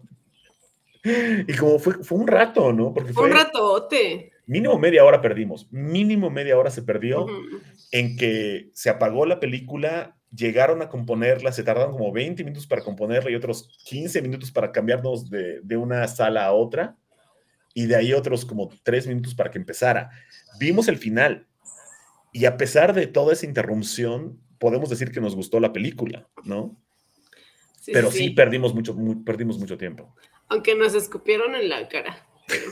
Y como fue, fue un rato, ¿no? Porque fue un ratote. Mínimo media hora perdimos, mínimo media hora se perdió uh-huh. en que se apagó la película, llegaron a componerla, se tardaron como veinte minutos para componerla y otros quince minutos para cambiarnos de, de una sala a otra, y de ahí otros como tres minutos para que empezara. Vimos el final, y a pesar de toda esa interrupción, podemos decir que nos gustó la película, ¿no? Sí, Pero sí, sí perdimos, mucho, muy, perdimos mucho tiempo. Aunque nos escupieron en la cara. Pero...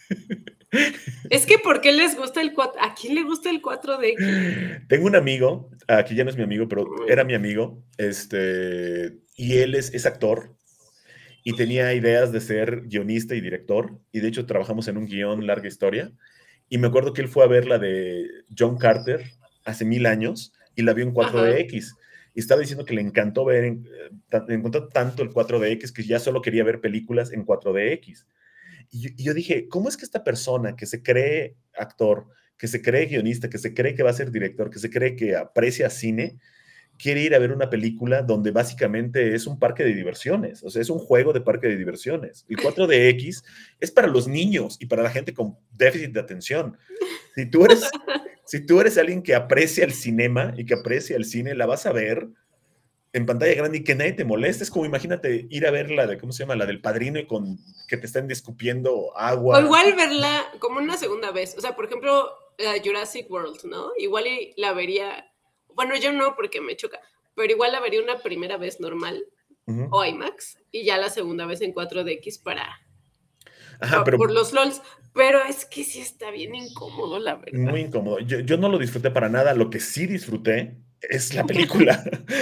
Es que ¿por qué les gusta el cuatro? ¿A quién le gusta el cuatro D X? Tengo un amigo, aquí ya no es mi amigo, pero era mi amigo, este, y él es, es actor y tenía ideas de ser guionista y director, y de hecho trabajamos en un guión larga historia, y me acuerdo que él fue a ver la de John Carter hace mil años y la vio en cuatro D X. Ajá. Y estaba diciendo que le encantó ver, le encantó tanto el cuatro D X que ya solo quería ver películas en cuatro D X. Y yo, y yo dije, ¿cómo es que esta persona que se cree actor, que se cree guionista, que se cree que va a ser director, que se cree que aprecia cine, quiere ir a ver una película donde básicamente es un parque de diversiones? O sea, es un juego de parque de diversiones. El cuatro D X es para los niños y para la gente con déficit de atención. Si tú eres, si tú eres alguien que aprecia el cinema y que aprecia el cine, la vas a ver en pantalla grande y que nadie te moleste. Es como, imagínate, ir a ver la de, ¿cómo se llama? La del Padrino y con que te están escupiendo agua. O igual verla como una segunda vez. O sea, por ejemplo, la Jurassic World, ¿no? Igual la vería, bueno, yo no porque me choca, pero igual la vería una primera vez normal, uh-huh. o IMAX, y ya la segunda vez en cuatro D X para... Ajá, pero, por los LOLs. Pero es que sí está bien incómodo, la verdad. Muy incómodo. Yo, yo no lo disfruté para nada. Lo que sí disfruté es la película.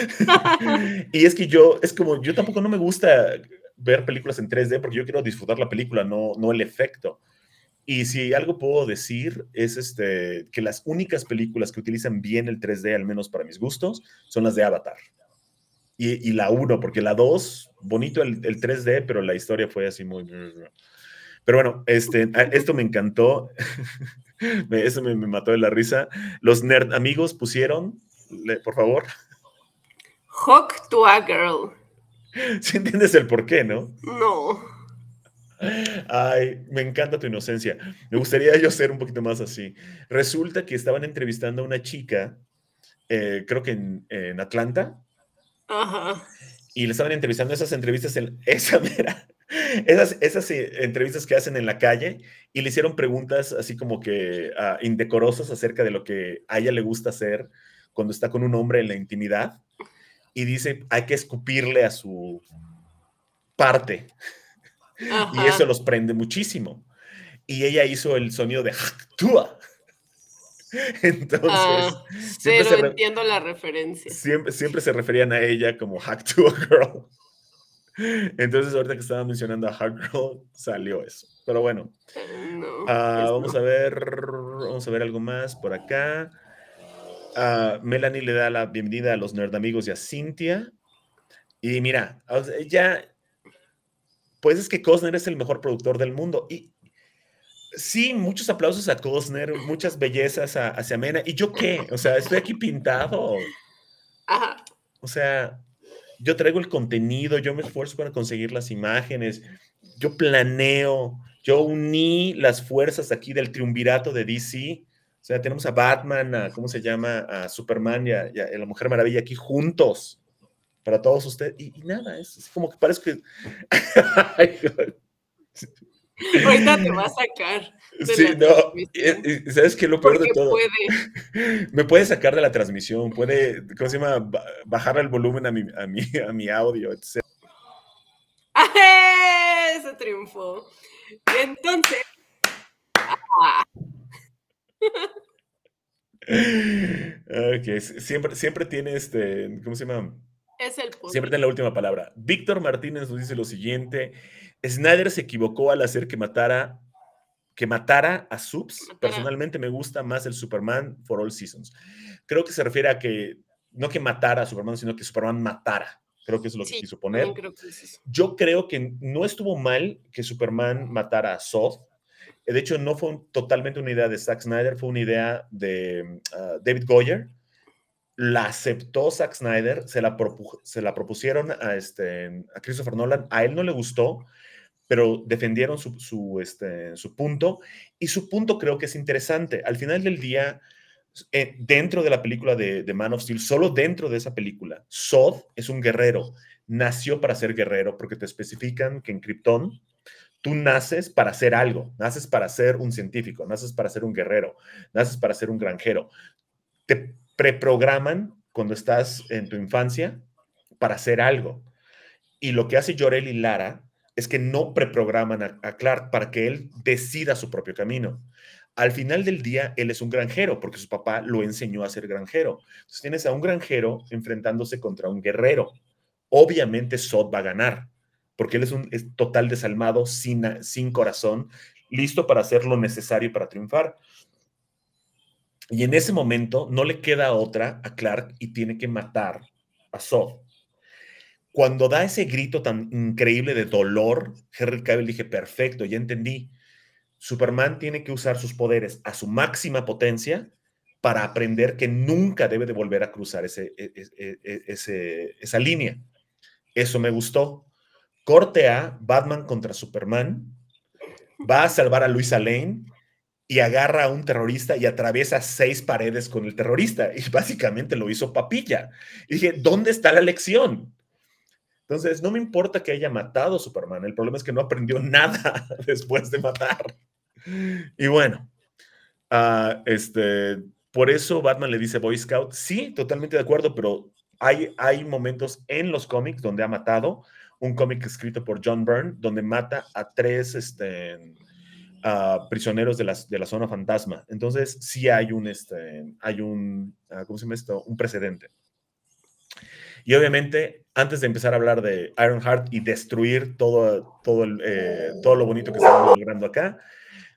Y es que yo, es como, yo tampoco no me gusta ver películas en tres D porque yo quiero disfrutar la película, no, no el efecto. Y si algo puedo decir es este, que las únicas películas que utilizan bien el tres D, al menos para mis gustos, son las de Avatar. Y, y la uno, porque la dos, bonito el, el tres D, pero la historia fue así muy... Pero bueno, este, esto me encantó. Eso me, me mató de la risa. Los nerd amigos pusieron, le, por favor. Hawk to a girl. ¿Sí entiendes el por qué, no? No. Ay, me encanta tu inocencia. Me gustaría yo ser un poquito más así. Resulta que estaban entrevistando a una chica, eh, creo que en, en Atlanta, Ajá. y le estaban entrevistando esas entrevistas, en, esa mera, esas, esas eh, entrevistas que hacen en la calle, y le hicieron preguntas así como que uh, indecorosas acerca de lo que a ella le gusta hacer cuando está con un hombre en la intimidad, y dice, hay que escupirle a su parte, y eso Ajá. los prende muchísimo. Y ella hizo el sonido de ¡Actúa! Ah, Entonces, siempre cero se, re, entiendo la referencia. siempre, siempre se referían a ella como Hack to a Girl. Entonces, ahorita que estaba mencionando a Hack Girl, salió eso. Pero bueno, No, uh, pues vamos no. a ver, vamos a ver algo más por acá. Uh, Melanie le da la bienvenida a los nerd amigos y a Cintia. Y mira, o sea, ya, pues es que Costner es el mejor productor del mundo. Y sí, muchos aplausos a Costner, muchas bellezas a, hacia Mena. ¿Y yo qué? O sea, estoy aquí pintado. Ajá. O sea, yo traigo el contenido, yo me esfuerzo para conseguir las imágenes, yo planeo, yo uní las fuerzas aquí del triunvirato de D C. O sea, tenemos a Batman, a, ¿cómo se llama? A Superman y a, y a la Mujer Maravilla aquí juntos para todos ustedes. Y, y nada, es, es como que parece que... Ahorita te va a sacar de Sí, la no, transmisión. y, y ¿sabes qué es lo peor de Porque todo? puede. Me puede sacar de la transmisión, puede, ¿cómo se llama? Bajar el volumen a mi, a mi, a mi audio, etcétera. ¡Ah! Se triunfó. Entonces. Ah. Okay. Siempre, siempre tiene este, ¿cómo se llama? Es el Siempre poder. tiene la última palabra. Víctor Martínez nos dice lo siguiente: Snyder se equivocó al hacer que matara, que matara a Subs. Matará. Personalmente me gusta más el Superman for All Seasons. Creo que se refiere a que, no que matara a Superman, sino que Superman matara. Creo que eso es lo que Sí, quiso también poner. creo que es eso. Yo creo que no estuvo mal que Superman matara a Zod. De hecho, no fue un, totalmente una idea de Zack Snyder, fue una idea de uh, David Goyer. La aceptó Zack Snyder, se la, propu se la propusieron a, este, a Christopher Nolan, a él no le gustó, pero defendieron su, su, este, su punto, y su punto creo que es interesante. Al final del día, eh, dentro de la película de, de Man of Steel, solo dentro de esa película, Zod es un guerrero, nació para ser guerrero, porque te especifican que en Krypton tú naces para hacer algo, naces para ser un científico, naces para ser un guerrero, naces para ser un granjero. Te preprograman cuando estás en tu infancia para hacer algo. Y lo que hace Jor-El y Lara es que no preprograman a, a Clark para que él decida su propio camino. Al final del día, él es un granjero porque su papá lo enseñó a ser granjero. Entonces tienes a un granjero enfrentándose contra un guerrero. Obviamente Zod va a ganar porque él es un es total desalmado, sin, sin corazón, listo para hacer lo necesario para triunfar. Y en ese momento no le queda otra a Clark y tiene que matar a Zod. Cuando da ese grito tan increíble de dolor, Henry Cavill dije, perfecto, ya entendí. Superman tiene que usar sus poderes a su máxima potencia para aprender que nunca debe de volver a cruzar ese, ese, ese, esa línea. Eso me gustó. Corte A, Batman contra Superman, va a salvar a Luisa Lane y agarra a un terrorista y atraviesa seis paredes con el terrorista. Y básicamente lo hizo papilla. Y dije, ¿dónde está la lección? Entonces, no me importa que haya matado a Superman, el problema es que no aprendió nada después de matar. Y bueno, uh, este, por eso Batman le dice Boy Scout, sí, totalmente de acuerdo, pero hay, hay momentos en los cómics donde ha matado, un cómic escrito por John Byrne, donde mata a tres este, uh, prisioneros de la, de la zona fantasma. Entonces, sí hay un, este, hay un, uh, ¿cómo se llama esto? Un precedente. Y obviamente, antes de empezar a hablar de Ironheart y destruir todo, todo, el, eh, todo lo bonito que estamos logrando acá,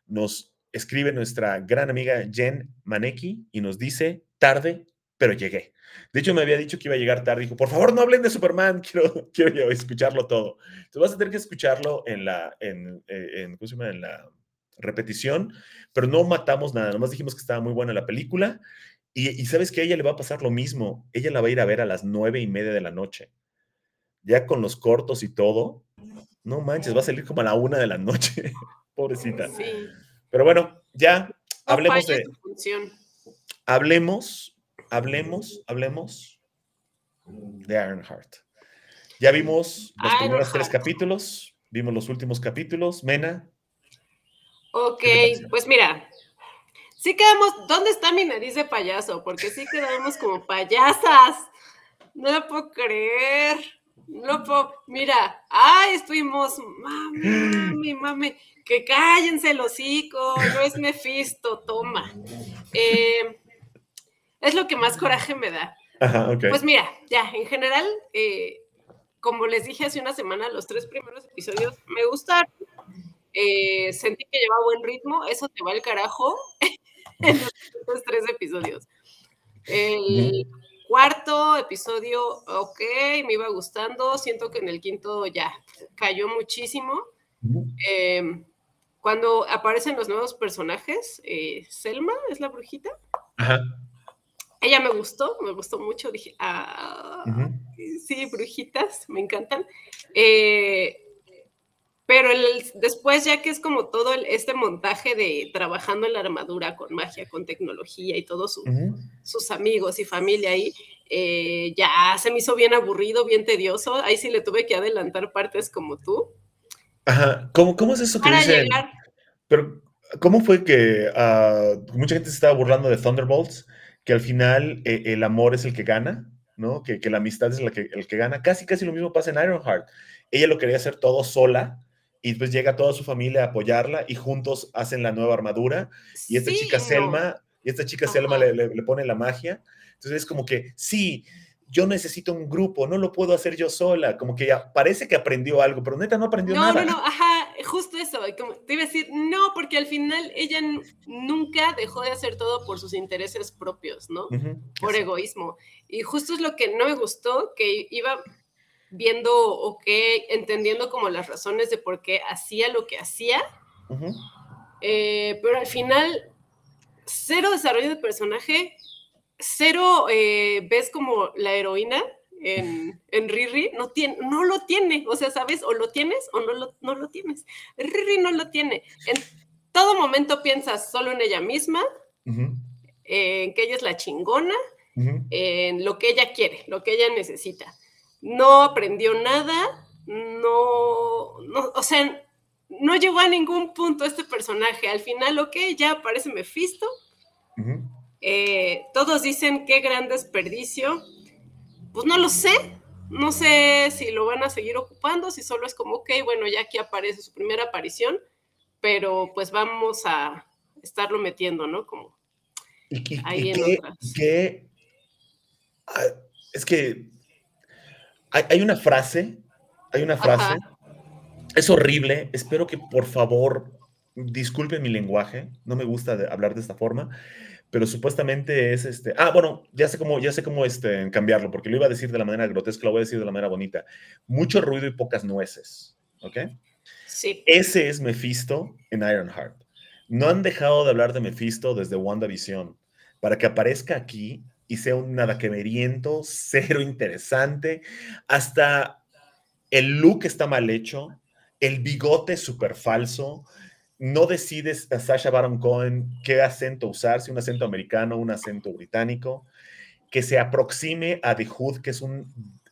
nos escribe nuestra gran amiga Jen Maneki y nos dice, tarde, pero llegué. De hecho, me había dicho que iba a llegar tarde. Dijo, por favor, no hablen de Superman, quiero, quiero escucharlo todo. Entonces vas a tener que escucharlo en la, en, en, ¿cómo se llama? En la repetición, pero no matamos nada, nomás dijimos que estaba muy buena la película. Y, y sabes que a ella le va a pasar lo mismo. Ella la va a ir a ver a las nueve y media de la noche. Ya con los cortos y todo, no manches, va a salir como a la una de la noche. Pobrecita. Sí. Pero bueno, ya No hablemos falla de. tu función. Hablemos, hablemos, hablemos de Ironheart. Ya vimos los primeros tres Ironheart. capítulos, vimos los últimos capítulos. Mena. Ok, ¿Qué te pareció? pues mira, sí quedamos. ¿Dónde está mi nariz de payaso? Porque sí quedamos como payasas. No lo puedo creer. No lo puedo. Mira, ay, estuvimos. Mami, mami, mami. Que cállense el hocico. No es Mephisto, toma. Eh, es lo que más coraje me da. Ajá, ok. Pues mira, ya, en general, eh, como les dije hace una semana, los tres primeros episodios me gustaron. Eh, sentí que llevaba buen ritmo. Eso te va al carajo en los tres episodios. El Ujú. cuarto episodio, ok, me iba gustando. Siento que en el quinto ya cayó muchísimo. Ujú. Eh, cuando aparecen los nuevos personajes, eh, Selma es la brujita. Ajá. Ella me gustó, me gustó mucho. Dije, ah, Ujú. sí, brujitas, me encantan. Eh, pero el, después, ya que es como todo el, este montaje de trabajando en la armadura con magia, con tecnología y todos su, Ujú. sus amigos y familia ahí, eh, ya se me hizo bien aburrido, bien tedioso. Ahí sí le tuve que adelantar partes como tú. Ajá. ¿Cómo, cómo es eso que Para dicen? llegar. Pero, ¿cómo fue que ah, mucha gente se estaba burlando de Thunderbolts? Que al final eh, el amor es el que gana, ¿no? Que, que la amistad es la que, el que gana. Casi, casi lo mismo pasa en Ironheart. Ella lo quería hacer todo sola y después llega toda su familia a apoyarla y juntos hacen la nueva armadura. Y esta Sí chica y no. Selma, y esta chica Selma Ajá. le, le, le pone la magia. Entonces es como que, sí, yo necesito un grupo, no lo puedo hacer yo sola. Como que ya parece que aprendió algo, pero neta no aprendió No, no, nada. no, ajá, justo eso. Como te iba a decir, no, porque al final ella n- nunca dejó de hacer todo por sus intereses propios, ¿no? Ujú, Por exacto. egoísmo. Y justo es lo que no me gustó, que iba viendo o que entendiendo como las razones de por qué hacía lo que hacía, Ujú, eh, pero al final, cero desarrollo de personaje, cero eh, ves como la heroína en, en Riri, no, tiene, no lo tiene, o sea, ¿sabes? O lo tienes o no lo, no lo tienes. Riri no lo tiene. En todo momento piensas solo en ella misma, ujú. eh, en que ella es la chingona, Ujú, en lo que ella quiere, lo que ella necesita. No aprendió nada, no, no, o sea, no llegó a ningún punto este personaje. Al final, ok, ya aparece Mephisto. ujú. Eh, todos dicen qué gran desperdicio. Pues no lo sé. No sé si lo van a seguir ocupando, si solo es como, ok, bueno, ya aquí aparece su primera aparición, pero pues vamos a estarlo metiendo, ¿no? Como ¿Y, y- y ahí en qué, y otras. qué- ah, es que hay, hay una frase, hay una Ajá. frase, es horrible, espero que por favor disculpen mi lenguaje, no me gusta de- hablar de esta forma, pero supuestamente es este, ah, bueno, ya sé cómo, ya sé cómo este, cambiarlo, porque lo iba a decir de la manera grotesca, lo voy a decir de la manera bonita, mucho ruido y pocas nueces, ¿ok? Sí. Ese es Mephisto en Ironheart. No han dejado de hablar de Mephisto desde WandaVision. Para que aparezca aquí y sea un nadaquemeriento, cero interesante, hasta el look está mal hecho, el bigote es súper falso, no decides a Sacha Baron Cohen qué acento usar, si un acento americano o un acento británico, que se aproxime a The Hood, que es un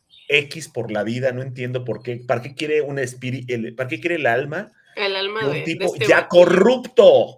X por la vida, no entiendo por qué, ¿para qué quiere un espíritu, ¿para qué quiere el alma El de alma un de, de tipo este ya vato. corrupto?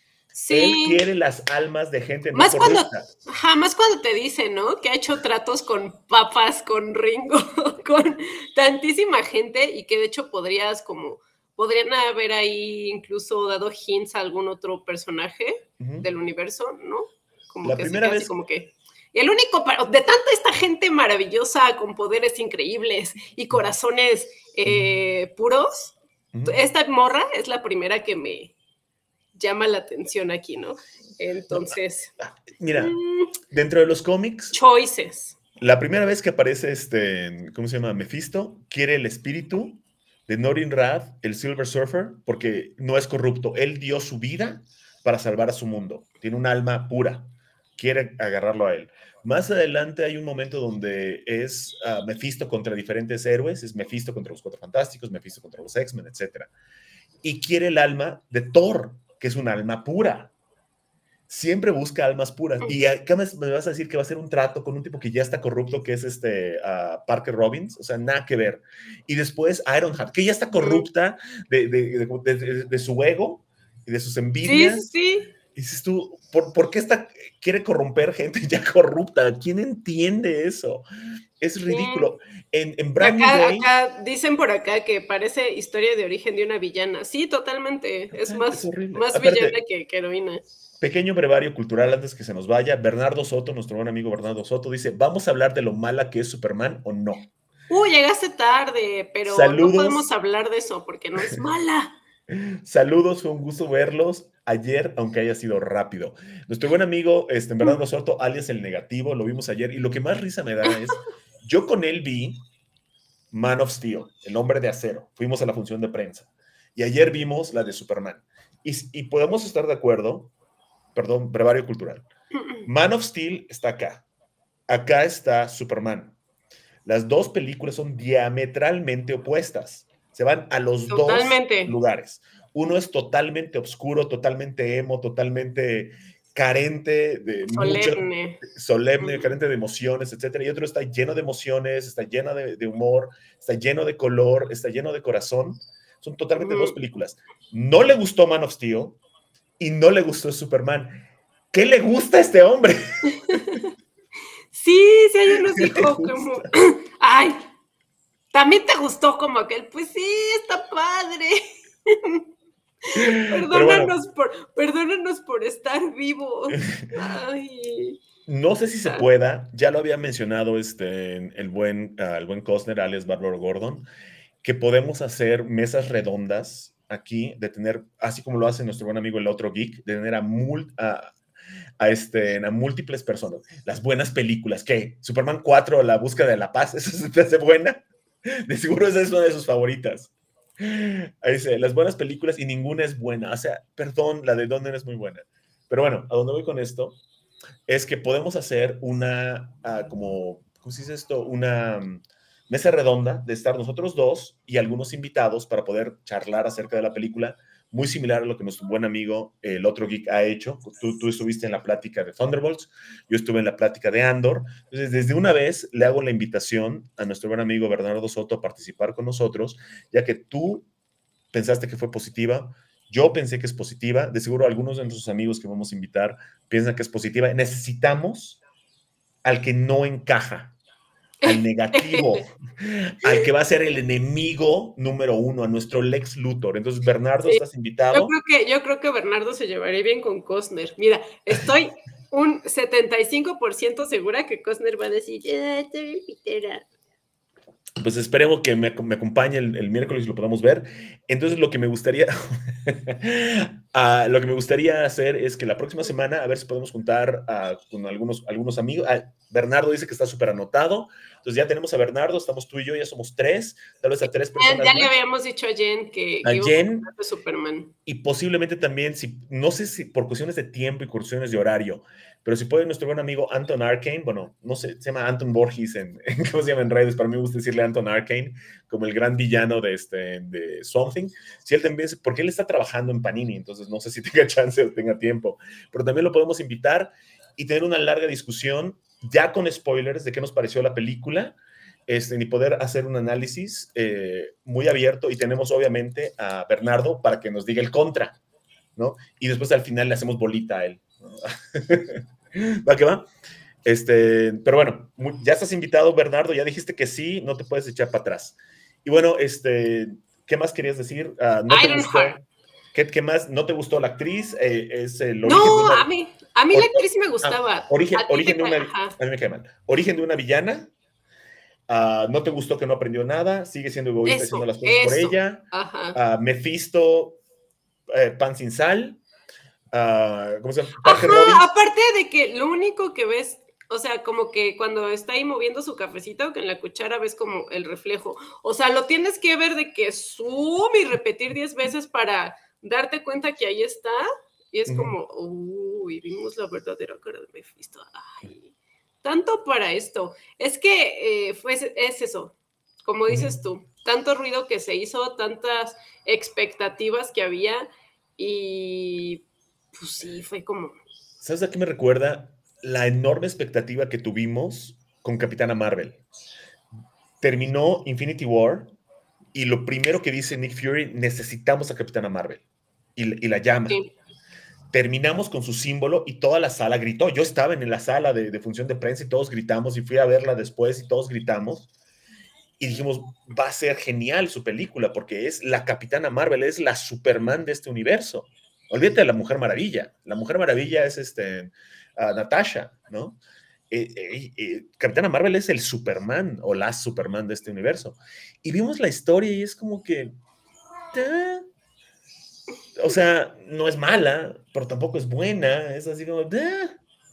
Él Sí. quiere las almas de gente no Más cuando, corrupta. jamás cuando te dice, ¿no? Que ha hecho tratos con papas, con Ringo, con tantísima gente y que de hecho podrías como, podrían haber ahí incluso dado hints a algún otro personaje Ujú. del universo, ¿no? Como La que se primera queda así vez, como que... Y el único, de tanta esta gente maravillosa con poderes increíbles y corazones ujú, eh, puros, ujú. esta morra es la primera que me, llama la atención aquí, ¿no? Entonces... Mira, mmm, dentro de los cómics... Choices. La primera vez que aparece este, ¿cómo se llama? Mephisto, quiere el espíritu de Norin Rath, el Silver Surfer, porque no es corrupto. Él dio su vida para salvar a su mundo. Tiene un alma pura. Quiere agarrarlo a él. Más adelante hay un momento donde es uh, Mephisto contra diferentes héroes. Es Mephisto contra los Cuatro Fantásticos, Mephisto contra los X-Men, etcétera. Y quiere el alma de Thor, que es un alma pura. Siempre busca almas puras. Y acá me, me vas a decir que va a ser un trato con un tipo que ya está corrupto, que es este uh, Parker Robbins. O sea, nada que ver. Y después Ironheart, que ya está corrupta de, de, de, de, de su ego y de sus envidias. Sí, sí. Y dices tú, ¿por, ¿por qué esta, quiere corromper gente ya corrupta? ¿Quién entiende eso? Es ridículo. Sí. En, en Brand acá, New Day... acá dicen por acá que parece historia de origen de una villana. Sí, totalmente. totalmente es más, es más Aparte, villana que, que heroína. Pequeño brevario cultural antes que se nos vaya. Bernardo Soto, nuestro buen amigo Bernardo Soto, dice, ¿vamos a hablar de lo mala que es Superman o no? Uh, llegaste tarde, pero Saludos. No podemos hablar de eso porque no es mala. Saludos, fue un gusto verlos ayer, aunque haya sido rápido. Nuestro buen amigo este, Bernardo Soto, alias El Negativo, lo vimos ayer, y lo que más risa me da es, yo con él vi Man of Steel, El Hombre de Acero. Fuimos a la función de prensa. Y ayer vimos la de Superman. Y, y podemos estar de acuerdo, perdón, brevario cultural. Man of Steel está acá. Acá está Superman. Las dos películas son diametralmente opuestas. Se van a los totalmente. dos lugares. Uno es totalmente oscuro, totalmente emo, totalmente carente de solemne, mucho, solemne, uh-huh. carente de emociones, etcétera. Y otro está lleno de emociones, está lleno de, de humor, está lleno de color, está lleno de corazón. Son totalmente uh-huh. dos películas. No le gustó Man of Steel y no le gustó Superman. ¿Qué le gusta a este hombre? Sí, sí, hay unos dijo como, ay, ¿también te gustó como aquel? Pues sí, está padre. Perdónanos, bueno, por, perdónanos por estar vivos. Ay. No sé si se pueda, ya lo había mencionado este, el, buen, uh, el buen Costner, alias Bárbaro Gordon, que podemos hacer mesas redondas aquí, de tener, así como lo hace nuestro buen amigo el otro geek, de tener a, mul, a, a, este, a múltiples personas. Las buenas películas, ¿qué? Superman cuatro, La Búsqueda de la Paz, ¿eso se te hace buena? De seguro esa es una de sus favoritas. Ahí dice, las buenas películas y ninguna es buena. O sea, perdón, la de Donner es muy buena. Pero bueno, a dónde voy con esto es que podemos hacer una, uh, como, ¿cómo se dice esto? Una um, mesa redonda de estar nosotros dos y algunos invitados para poder charlar acerca de la película, muy similar a lo que nuestro buen amigo, el otro geek, ha hecho. Tú, tú estuviste en la plática de Thunderbolts, yo estuve en la plática de Andor. Entonces, desde una vez le hago la invitación a nuestro buen amigo Bernardo Soto a participar con nosotros, ya que tú pensaste que fue positiva, yo pensé que es positiva, de seguro algunos de nuestros amigos que vamos a invitar piensan que es positiva. Necesitamos al que no encaja, al negativo, al que va a ser el enemigo número uno, a nuestro Lex Luthor. Entonces, Bernardo, sí. ¿Estás invitado? Yo creo, que, yo creo que Bernardo se llevaría bien con Costner. Mira, estoy un setenta y cinco por ciento segura que Costner va a decir, ah, estoy pitera. Pues esperemos que me, me acompañe el, el miércoles y lo podamos ver. Entonces, lo que me gustaría uh, lo que me gustaría hacer es que la próxima semana, a ver si podemos juntar uh, con algunos, algunos amigos. Uh, Bernardo dice que está súper anotado. Entonces, ya tenemos a Bernardo, estamos tú y yo, ya somos tres, tal vez a tres personas. Ya, ya le habíamos dicho a Jen que, a que Jen, iba a Superman. Y posiblemente también, si, no sé si por cuestiones de tiempo y cuestiones de horario, pero si puede nuestro buen amigo Anton Arcane, bueno, no sé, se llama Anton Borges en, en ¿cómo se llama en redes? Para mí me gusta decirle Anton Arcane, como el gran villano de, este, de Something. Si él también, porque él está trabajando en Panini, entonces no sé si tenga chance o tenga tiempo, pero también lo podemos invitar y tener una larga discusión, ya con spoilers, de qué nos pareció la película, Este, y poder hacer un análisis eh, muy abierto, y tenemos obviamente a Bernardo para que nos diga el contra, ¿no? Y después al final le hacemos bolita a él, ¿no? ¿Va que va? Este, pero bueno, muy, ya estás invitado, Bernardo, ya dijiste que sí, no te puedes echar para atrás. Y bueno, este, ¿qué más querías decir? Uh, ¿no te gustó? ¿Qué, ¿Qué más? ¿No te gustó la actriz? Eh, es el origen no, de una... a mí, a mí la actriz me gustaba. Ah, origen, origen de una... A mí me cae mal. Origen de una villana. Uh, no te gustó que no aprendió nada, sigue siendo egoísta, eso, haciendo las cosas eso. por ella. Uh, Mephisto, eh, pan sin sal. uh, ¿cómo se llama? Parker Ajá, Robbins. Aparte de que lo único que ves, o sea, como que cuando está ahí moviendo su cafecito, que en la cuchara ves como el reflejo. O sea, lo tienes que ver de que zoom y repetir diez veces para darte cuenta que ahí está. Y es uh-huh. como, uy, vimos la verdadera cara de Mephisto. Ay, tanto para esto. Es que eh, fue, es eso, como dices uh-huh. tú, tanto ruido que se hizo, tantas expectativas que había y pues sí, fue como... ¿Sabes a qué me recuerda? La enorme expectativa que tuvimos con Capitana Marvel. Terminó Infinity War y lo primero que dice Nick Fury, necesitamos a Capitana Marvel. Y, y la llama. Sí. Terminamos con su símbolo y toda la sala gritó. Yo estaba en la sala de, de función de prensa y todos gritamos y fui a verla después y todos gritamos. Y dijimos, va a ser genial su película porque es la Capitana Marvel, es la Superman de este universo. Olvídate de la Mujer Maravilla. La Mujer Maravilla es este, uh, Natasha, ¿no? Eh, eh, eh, Capitana Marvel es el Superman o la Superman de este universo. Y vimos la historia y es como que... ¿eh? O sea, no es mala, pero tampoco es buena. Es así como... ¿eh?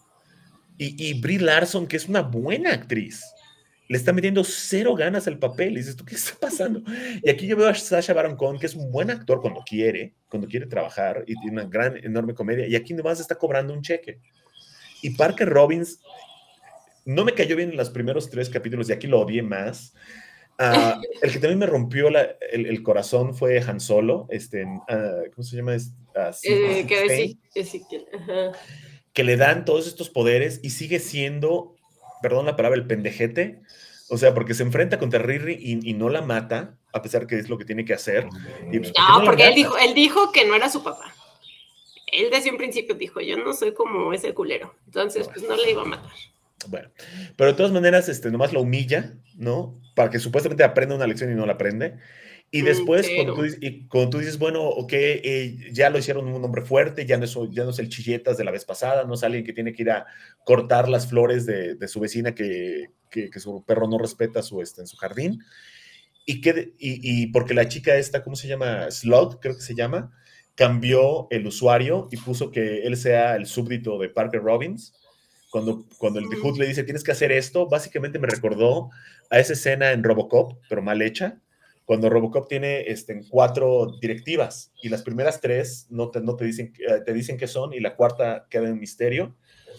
Y, y Brie Larson, que es una buena actriz, le está metiendo cero ganas al papel. Y dices, ¿tú qué está pasando? Y aquí yo veo a Sacha Baron Cohen, que es un buen actor cuando quiere, cuando quiere trabajar, y tiene una gran, enorme comedia. Y aquí nomás está cobrando un cheque. Y Parker Robbins no me cayó bien en los primeros tres capítulos, y aquí lo odié más. Uh, el que también me rompió la, el, el corazón fue Han Solo. Este, uh, ¿cómo se llama? Uh, eh, que, sí, sí, que, ajá. que le dan todos estos poderes y sigue siendo, perdón la palabra, el pendejete. O sea, porque se enfrenta contra Riri y, y no la mata, a pesar que es lo que tiene que hacer. Y pues, ¿por no, no porque él dijo, él dijo que no era su papá. Él desde un principio dijo, yo no soy como ese culero. Entonces, bueno, pues no le iba a matar. Bueno, pero de todas maneras, este, nomás lo humilla, ¿no? Para que supuestamente aprenda una lección y no la aprende. Y después, mm, cuando, tú, y cuando tú dices, bueno, ok, eh, ya lo hicieron un hombre fuerte, ya no, es, ya no es el chilletas de la vez pasada, no es alguien que tiene que ir a cortar las flores de, de su vecina que, que, que su perro no respeta su, este, en su jardín. Y, que, y, y porque la chica esta, ¿cómo se llama? Slug, creo que se llama, cambió el usuario y puso que él sea el súbdito de Parker Robbins. Cuando, cuando el The Hood le dice, tienes que hacer esto, básicamente me recordó a esa escena en Robocop, pero mal hecha, cuando Robocop tiene este, cuatro directivas y las primeras tres no te, no te dicen, te dicen qué son y la cuarta queda en misterio.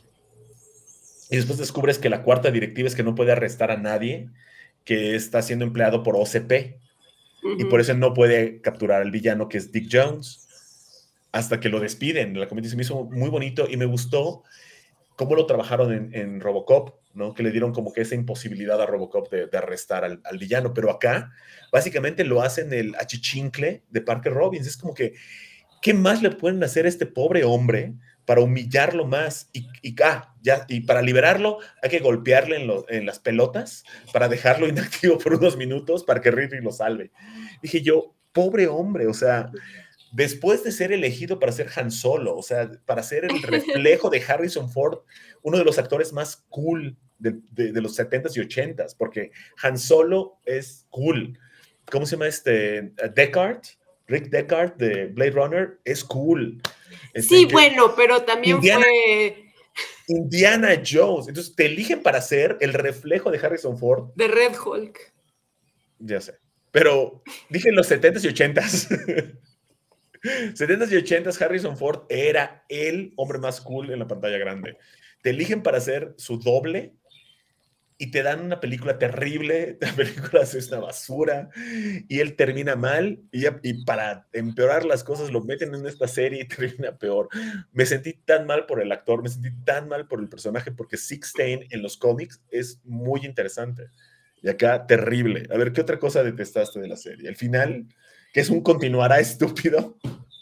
Y después descubres que la cuarta directiva es que no puede arrestar a nadie que está siendo empleado por O C P. Uh-huh. Y por eso no puede capturar al villano que es Dick Jones. Hasta que lo despiden. La comedia se me hizo muy bonito y me gustó cómo lo trabajaron en, en Robocop, ¿no? Que le dieron como que esa imposibilidad a Robocop de, de arrestar al, al villano, pero acá básicamente lo hacen el achichincle de Parker Robbins. Es como que, ¿qué más le pueden hacer a este pobre hombre para humillarlo más? Y, y, ah, ya, y para liberarlo hay que golpearle en, lo, en las pelotas para dejarlo inactivo por unos minutos para que Riri lo salve. Dije yo, pobre hombre, o sea... Después de ser elegido para ser Han Solo, o sea, para ser el reflejo de Harrison Ford, uno de los actores más cool de, de, de los setentas y ochentas, porque Han Solo es cool. ¿Cómo se llama este? Deckard, Rick Deckard de Blade Runner, es cool. Este, sí, que, bueno, pero también Indiana, fue... Indiana Jones. Entonces, te eligen para ser el reflejo de Harrison Ford. De Red Hulk. Ya sé. Pero dije en los setentas y ochentas. setentas y ochentas, Harrison Ford era el hombre más cool en la pantalla grande. Te eligen para ser su doble y te dan una película terrible, la película es una basura y él termina mal y, y para empeorar las cosas lo meten en esta serie y termina peor. Me sentí tan mal por el actor, me sentí tan mal por el personaje porque Sixteen en los cómics es muy interesante y acá terrible. A ver, ¿qué otra cosa detestaste de la serie? El final, que es un continuará estúpido.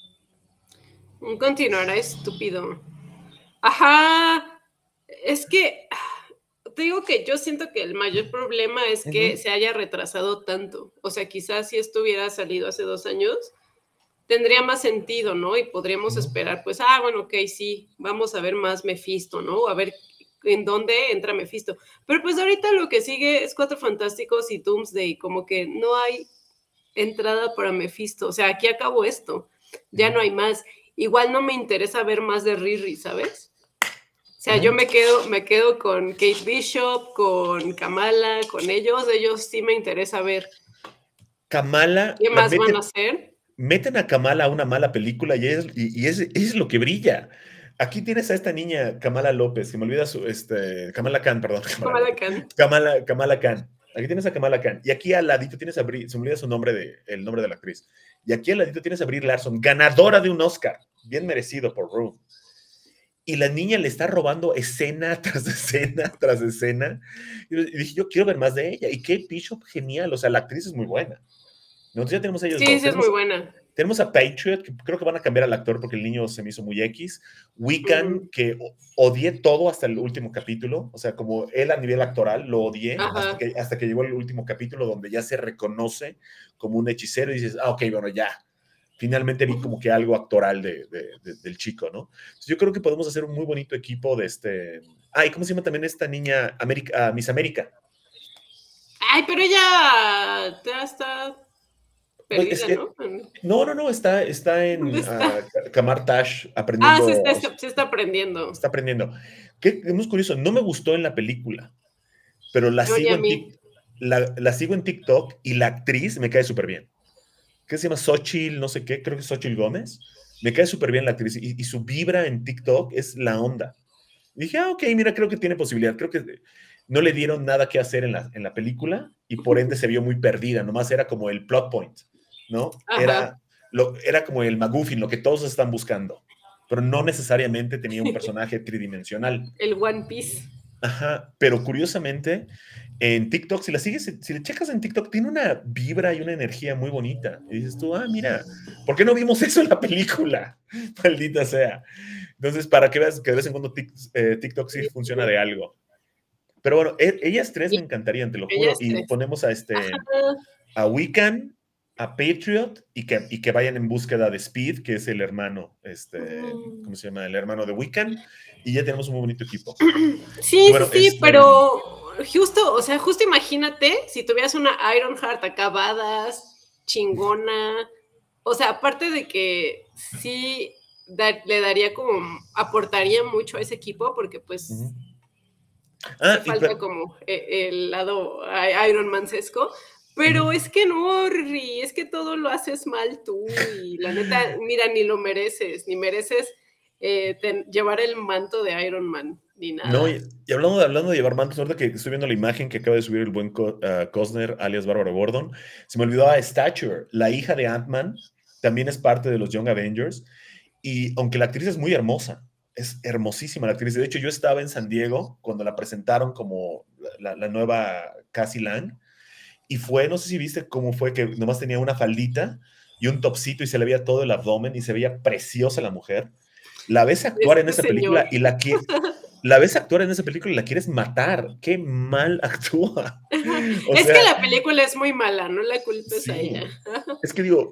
Un continuará estúpido. Ajá. Es que te digo que yo siento que el mayor problema es que uh-huh. se haya retrasado tanto. O sea, quizás si esto hubiera salido hace dos años, tendría más sentido, ¿no? Y podríamos uh-huh. esperar, pues, ah, bueno, ok, sí, vamos a ver más Mephisto, ¿no? A ver en dónde entra Mephisto. Pero pues ahorita lo que sigue es Cuatro Fantásticos y Doomsday, como que no hay entrada para Mephisto. O sea, aquí acabó esto, ya no hay más. igual no me interesa ver más de Riri, ¿sabes? O sea, Ujú. yo me quedo, me quedo con Kate Bishop, con Kamala, con ellos. Ellos sí me interesa ver Kamala, qué la más van a meten, hacer. meten a Kamala a una mala película y es, y, y es, es lo que brilla. Aquí tienes a esta niña, Kamala López, que me olvida su, este, Kamala Khan, perdón, Kamala Kamala López. Khan. Kamala, Kamala Khan. Aquí tienes a Kamala Khan. Y aquí al ladito tienes a Brie, se me olvida su nombre de, el nombre de la actriz. Y aquí al ladito tienes a Brie Larson, ganadora de un Oscar, bien merecido por Room. Y la niña le está robando escena tras escena tras escena. Y dije, yo quiero ver más de ella. Y Kate Bishop, genial. O sea, la actriz es muy buena. Nosotros ya tenemos a ellos Sí, dos. sí, es muy Tenemos, buena. tenemos a Patriot, que creo que van a cambiar al actor porque el niño se me hizo muy X. Wiccan, Ujú. que odié todo hasta el último capítulo. O sea, como él a nivel actoral lo odié hasta Ajá. que, hasta que llegó el último capítulo donde ya se reconoce como un hechicero y dices, ah, ok, bueno, ya. Finalmente vi como que algo actoral de, de, de, del chico, ¿no? Entonces yo creo que podemos hacer un muy bonito equipo de este... Ah, ¿y cómo se llama también esta niña? América, uh, Miss América. Ay, pero ella ya está Pues es, perdida, eh, ¿no? no, no, no, está, está ¿Dónde en está? uh, Kamar Tash Ah, se aprendiendo, está, se está aprendiendo. está aprendiendo. Qué es muy curioso, no me gustó en la película, pero la Oye, sigo a en, mí. tic, la, la sigo en TikTok y la actriz me cae súper bien. ¿Qué se llama? Xochitl, no sé qué, creo que es Xochitl Gómez. Me cae súper bien la actriz y, y, su vibra en TikTok es la onda. Y dije, ah, ok, mira, creo que tiene posibilidad. Creo que no le dieron nada que hacer en la, en la película y por ende se vio muy perdida. Nomás era como el plot point, ¿no? Ajá. Era, lo, era como el MacGuffin, lo que todos están buscando, pero no necesariamente tenía un personaje tridimensional. El One Piece. Ajá, pero curiosamente, en TikTok, si la sigues, si le checas en TikTok, tiene una vibra y una energía muy bonita. Y dices tú, ah, mira, ¿por qué no vimos eso en la película? Maldita sea. Entonces, para que veas que de vez en cuando TikTok sí funciona de algo. Pero bueno, e ellas tres me encantarían, te lo juro. Ellas Y tres. ponemos a Ajá. este, a Wiccan, a Patriot y que, y que vayan en búsqueda de Speed, que es el hermano, este, Mm. ¿cómo se llama? El hermano de Wiccan. Y ya tenemos un muy bonito equipo. Y Sí, sí, bueno, sí, este, pero justo, o sea, justo imagínate si tuvieras una Ironheart acabadas, chingona. O sea, aparte de que sí da, le daría como, aportaría mucho a ese equipo, porque pues uh-huh. sí Ah, y falta per- como el lado Iron Mancesco. Pero uh-huh. es que no, Ri, es que todo lo haces mal tú y la neta, mira, ni lo mereces, ni mereces eh, ten, llevar el manto de Iron Man, ni No, nada. y, y hablando, de, hablando de llevar mantos, ahorita que estoy viendo la imagen que acaba de subir el buen Co- uh, Costner, alias Bárbara Gordon, se me olvidó a Stature, la hija de Ant-Man, también es parte de los Young Avengers, y aunque la actriz es muy hermosa, es hermosísima la actriz. De hecho, yo estaba en San Diego cuando la presentaron como la, la nueva Cassie Lang, y fue, no sé si viste cómo fue que nomás tenía una faldita y un topsito y se le veía todo el abdomen y se veía preciosa la mujer. La ves actuar en Este esa señor. película y la quiere la ves actuar en esa película y la quieres matar. Qué mal actúa. O Es que sea, la película es muy mala, no la culpes a ella. sí. Es que digo,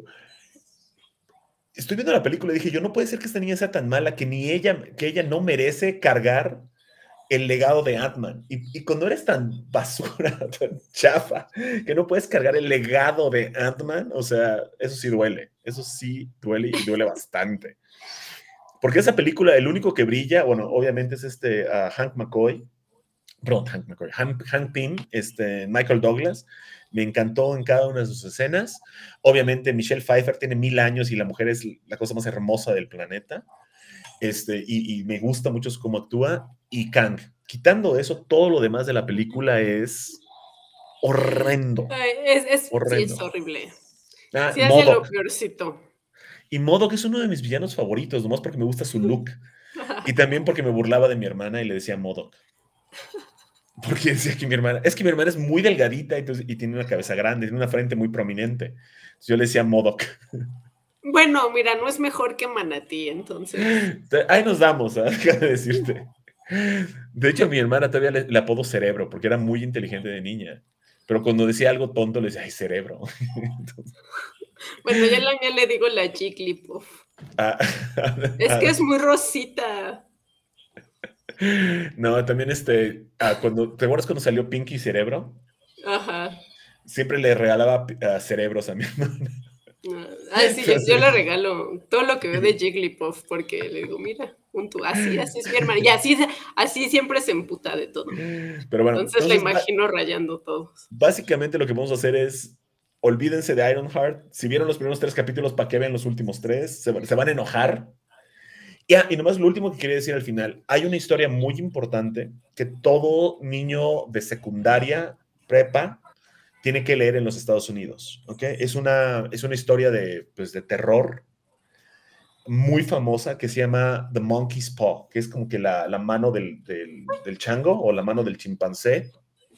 estoy viendo la película y dije, yo no puede ser que esta niña sea tan mala que ni ella, que ella no merece cargar el legado de Ant-Man. Y, y cuando eres tan basura, tan chafa, que no puedes cargar el legado de Ant-Man, o sea, eso sí duele. Eso sí duele y duele bastante. Porque esa película, el único que brilla, bueno, obviamente es este uh, Hank McCoy, perdón, Hank McCoy, Hank, Hank Pym, este, Michael Douglas, me encantó en cada una de sus escenas. Obviamente Michelle Pfeiffer tiene mil años y la mujer es la cosa más hermosa del planeta. Este, y, y me gusta mucho cómo actúa. Y Kang, quitando eso, todo lo demás de la película es horrendo, Ay, es, es, sí, es horrendo. horrible. Ah, Sí, hace lo MODOK. peorcito. Y MODOK es uno de mis villanos favoritos, nomás porque me gusta su look. Y también porque me burlaba de mi hermana y le decía MODOK. Porque decía que mi hermana, es que mi hermana es muy delgadita entonces, y tiene una cabeza grande, tiene una frente muy prominente. Entonces yo le decía MODOK. Bueno, mira, no es mejor que Manatí, entonces. Ahí nos damos, ¿eh? Déjame decirte. De hecho, a mi hermana todavía le, le apodo cerebro, porque era muy inteligente de niña. Pero cuando decía algo tonto, le decía, ay, cerebro. Entonces, Bueno, ya la mía le digo la Jigglypuff. ah, Es que ah, es muy rosita. no, también este, ah, cuando, ¿te acuerdas cuando salió Pinky Cerebro? Ajá. Siempre le regalaba uh, cerebros a mi hermana. Ah, sí, yo, yo le regalo todo lo que veo de Jigglypuff porque le digo, mira, un tu, así, así es mi hermana. Y así, así siempre se emputa de todo. Pero bueno, Entonces la entonces imagino rayando todos. básicamente lo que vamos a hacer es, olvídense de Ironheart. Si vieron los primeros tres capítulos, ¿para qué ven los últimos tres? Se, se van a enojar. Y, ah, y nomás lo último que quería decir al final, hay una historia muy importante que todo niño de secundaria, prepa, tiene que leer en los Estados Unidos, ¿ok? Es una, es una historia de, pues, de terror muy famosa que se llama The Monkey's Paw, que es como que la, la mano del, del, del chango o la mano del chimpancé.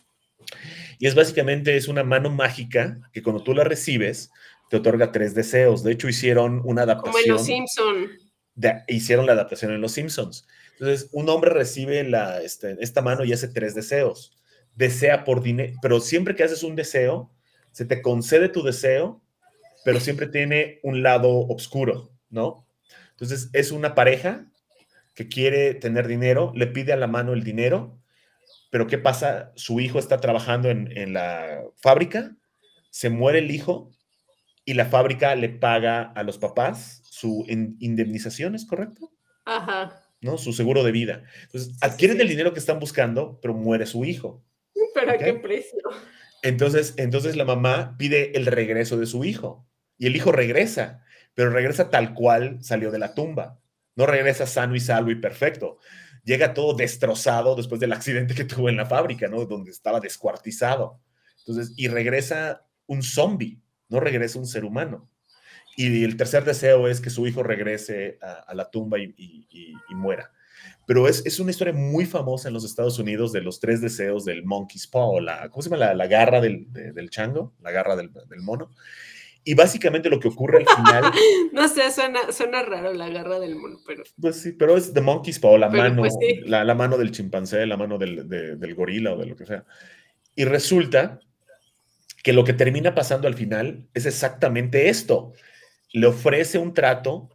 Y es básicamente, es una mano mágica que cuando tú la recibes, te otorga tres deseos. De hecho, hicieron una Como en Los adaptación, Simpson. de, hicieron la adaptación en Los Simpsons. Entonces, un hombre recibe la, este, esta mano y hace tres deseos. Desea por dinero, pero siempre que haces un deseo, se te concede tu deseo, pero siempre tiene un lado oscuro, ¿no? Entonces, es una pareja que quiere tener dinero, le pide a la mano el dinero, pero ¿qué pasa? Su hijo está trabajando en, en la fábrica, se muere el hijo y la fábrica le paga a los papás su in, indemnización, ¿es correcto? Ajá. ¿No? Su seguro de vida. Entonces, Sí, sí, adquieren el sí. dinero que están buscando, pero muere su hijo. Pero ¿Ok? a qué precio. Entonces, entonces la mamá pide el regreso de su hijo y el hijo regresa, pero regresa tal cual salió de la tumba. No regresa sano y salvo y perfecto. Llega todo destrozado después del accidente que tuvo en la fábrica, ¿no? Donde estaba descuartizado. Entonces, y regresa un zombie, no regresa un ser humano. Y el tercer deseo es que su hijo regrese a, a la tumba y, y, y, y muera. Pero es, es, una historia muy famosa en los Estados Unidos de los tres deseos del monkey's paw, la, ¿cómo se llama? La, la garra del, de, del chango, la garra del, del mono. Y básicamente lo que ocurre al final... No sé, suena, suena raro la garra del mono, pero... Pues sí, pero es the monkey's paw, la Pero mano, pues sí. la, la mano del chimpancé, la mano del, de, del gorila o de lo que sea. Y resulta que lo que termina pasando al final es exactamente esto. Le ofrece un trato,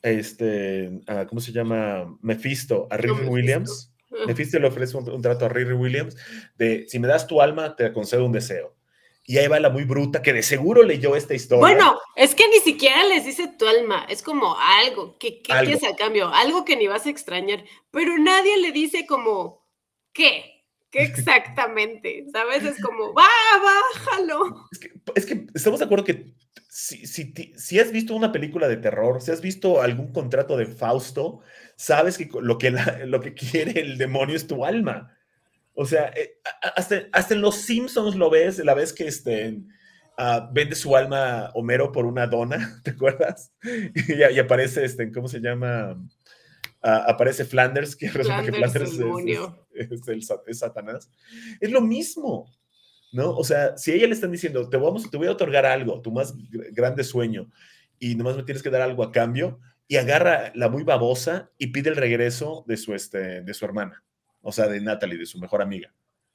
este, a, ¿cómo se llama? Mephisto, a No Riri me he visto. Williams. Mephisto le ofrece un, un, trato a Riri Williams de, si me das tu alma, te concedo un deseo. Y ahí va la muy bruta, que de seguro leyó esta historia. Bueno, es que ni siquiera les dice tu alma, es como algo, ¿qué, qué algo. quieres a cambio? Algo que ni vas a extrañar, pero nadie le dice como, ¿qué? ¿Qué exactamente? ¿Sabes? Es como, va, bájalo. Es que, es que estamos de acuerdo que si, si, si, has visto una película de terror, si has visto algún contrato de Fausto, sabes que lo que, la, lo que quiere el demonio es tu alma. O sea, eh, hasta, hasta en Los Simpsons lo ves, la vez que este, uh, vende su alma Homero por una dona, ¿te acuerdas? Y, y aparece, este, ¿cómo se llama? Uh, aparece Flanders, que resulta que Flanders, Flanders el es, es, demonio. es, el, es Satanás. Es lo mismo. ¿No? O sea, si a ella le están diciendo, te, vamos, te voy a otorgar algo, tu más grande sueño, y nomás me tienes que dar algo a cambio, y agarra la muy babosa y pide el regreso de su, este, de su hermana, o sea, de Natalie, de su mejor amiga.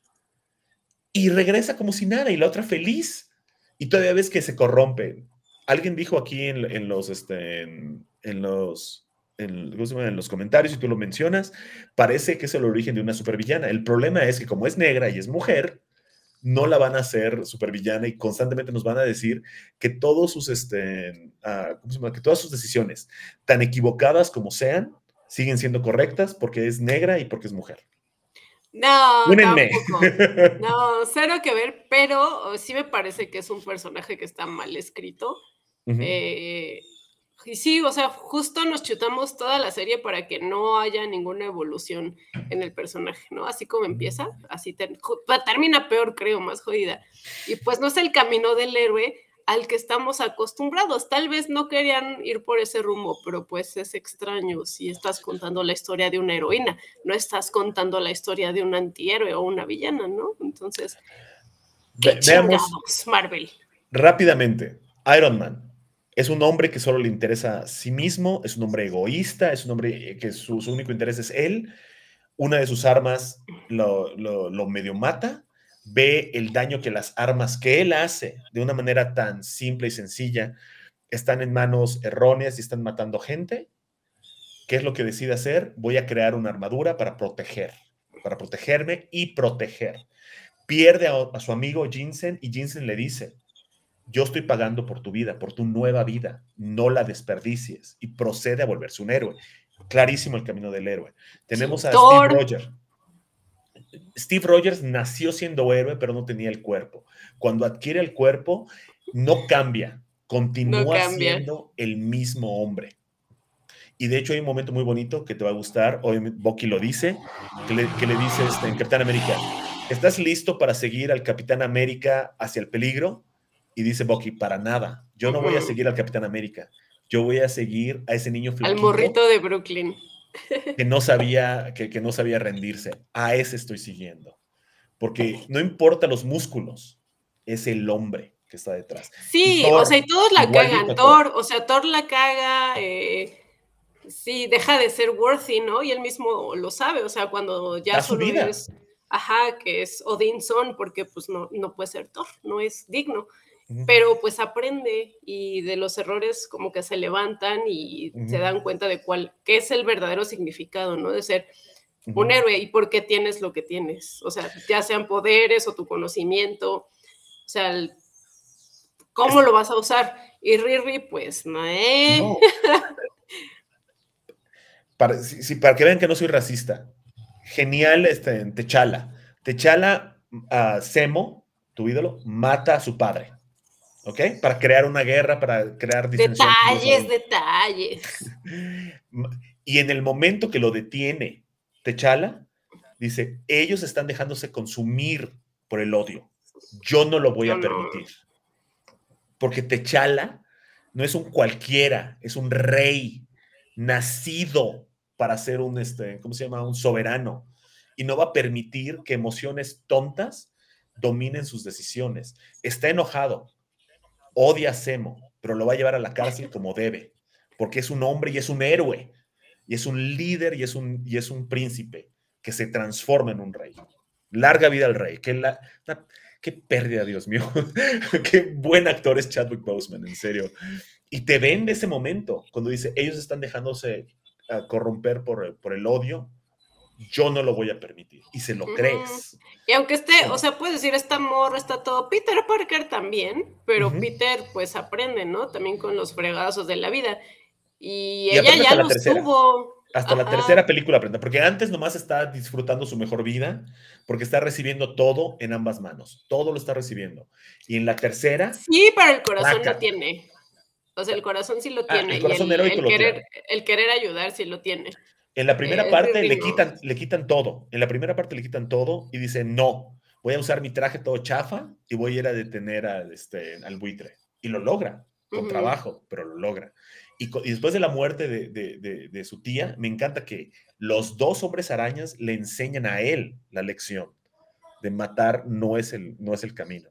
Y regresa como si nada, y la otra feliz. Y todavía ves que se corrompe. Alguien dijo aquí en, en los, este, en, en los, en, en los comentarios, y tú lo mencionas, parece que es el origen de una supervillana. El problema es que como es negra y es mujer, no la van a hacer supervillana y constantemente nos van a decir que todos sus, este, uh, ¿cómo se llama? Que todas sus decisiones, tan equivocadas como sean, siguen siendo correctas porque es negra y porque es mujer. No, Únenme. tampoco. No, cero que ver, pero sí me parece que es un personaje que está mal escrito. Uh -huh. eh, y sí, o sea, justo nos chutamos toda la serie para que no haya ninguna evolución en el personaje, ¿no? Así como empieza, así ter termina peor, creo, más jodida. Y pues no es el camino del héroe al que estamos acostumbrados. Tal vez no querían ir por ese rumbo, pero pues es extraño si estás contando la historia de una heroína, no estás contando la historia de un antihéroe o una villana, ¿no? Entonces, ¿qué Ve chingados, veamos Marvel? Rápidamente, Iron Man es un hombre que solo le interesa a sí mismo, es un hombre egoísta, es un hombre que su, su único interés es él. Una de sus armas lo, lo, lo medio mata, ve el daño que las armas que él hace de una manera tan simple y sencilla están en manos erróneas y están matando gente. ¿Qué es lo que decide hacer? Voy a crear una armadura para proteger, para protegerme y proteger. Pierde a, a su amigo Jensen y Jensen le dice, yo estoy pagando por tu vida, por tu nueva vida, no la desperdicies, y procede a volverse un héroe. Clarísimo el camino del héroe. Sí. Tenemos a Steve Thor. Rogers. Steve Rogers nació siendo héroe, pero no tenía el cuerpo. Cuando adquiere el cuerpo, no cambia, No continúa cambia. siendo el mismo hombre. Y de hecho hay un momento muy bonito que te va a gustar, hoy Bucky lo dice, que le, que le dice este, en Capitán América, ¿estás listo para seguir al Capitán América hacia el peligro? Y dice Bucky, para nada, yo no voy a Ujú. seguir al Capitán América, yo voy a seguir a ese niño Al flaquito morrito de Brooklyn. que no sabía, que, que no sabía rendirse, a ese estoy siguiendo, porque no importa los músculos, es el hombre que está detrás. Y Sí, o sea, y Thor, todos la igualito cagan. a Thor. Thor, o sea, Thor la caga, eh, sí, deja de ser worthy, ¿no? Y él mismo lo sabe, o sea, cuando ya Da su solo vida. es, ajá, que es Odinson, porque pues no, no puede ser Thor, no es digno, Uh-huh. pero pues aprende y de los errores como que se levantan y Uh-huh. se dan cuenta de cuál, qué es el verdadero significado, ¿no? De ser Uh-huh. un héroe y por qué tienes lo que tienes, o sea, ya sean poderes o tu conocimiento, o sea, el, ¿cómo Es, lo vas a usar? Y Riri, pues, no, ¿eh? no, para, sí, sí, para que vean que no soy racista. Genial, este, T'Challa. T'Challa, uh, Zemo, tu ídolo, mata a su padre, ¿ok? Para crear una guerra, para crear disensión. Detalles, detalles. Y en el momento que lo detiene T'Challa, dice, ellos están dejándose consumir por el odio. Yo no lo voy Yo a no. permitir. Porque T'Challa no es un cualquiera, es un rey nacido para ser un, este, ¿cómo se llama? Un soberano. Y no va a permitir que emociones tontas dominen sus decisiones. Está enojado, odia a Zemo, pero lo va a llevar a la cárcel como debe, porque es un hombre y es un héroe, y es un líder y es un, y es un príncipe que se transforma en un rey. Larga vida al rey. Qué, la, una, qué pérdida, Dios mío. Qué buen actor es Chadwick Boseman, en serio. Y te vende ese momento, cuando dice, ellos están dejándose uh, corromper por, por el odio, yo no lo voy a permitir. Y se lo Uh -huh. crees. Y aunque esté, o sea, puedes decir, está morro, está todo. Peter Parker también, pero uh -huh. Peter pues aprende, ¿no? También con los fregazos de la vida. Y, y ella ya hasta la los tercera. tuvo. Hasta Ajá. la tercera película aprende, porque antes nomás está disfrutando su mejor vida, porque está recibiendo todo en ambas manos, todo lo está recibiendo. Y en la tercera... Sí, pero el corazón ¡placa! lo tiene. O sea, el corazón sí lo Ah, tiene el y corazón el, heroico el, lo querer, tiene. el querer ayudar sí lo tiene. En la primera Eh, parte le no. quitan, le quitan todo, en la primera parte le quitan todo y dice, no, voy a usar mi traje todo chafa y voy a ir a detener al, este, al buitre. Y lo logra, con uh -huh. trabajo, pero lo logra. Y, y después de la muerte de, de, de, de su tía, me encanta que los dos hombres arañas le enseñan a él la lección de matar no es el, no es el camino,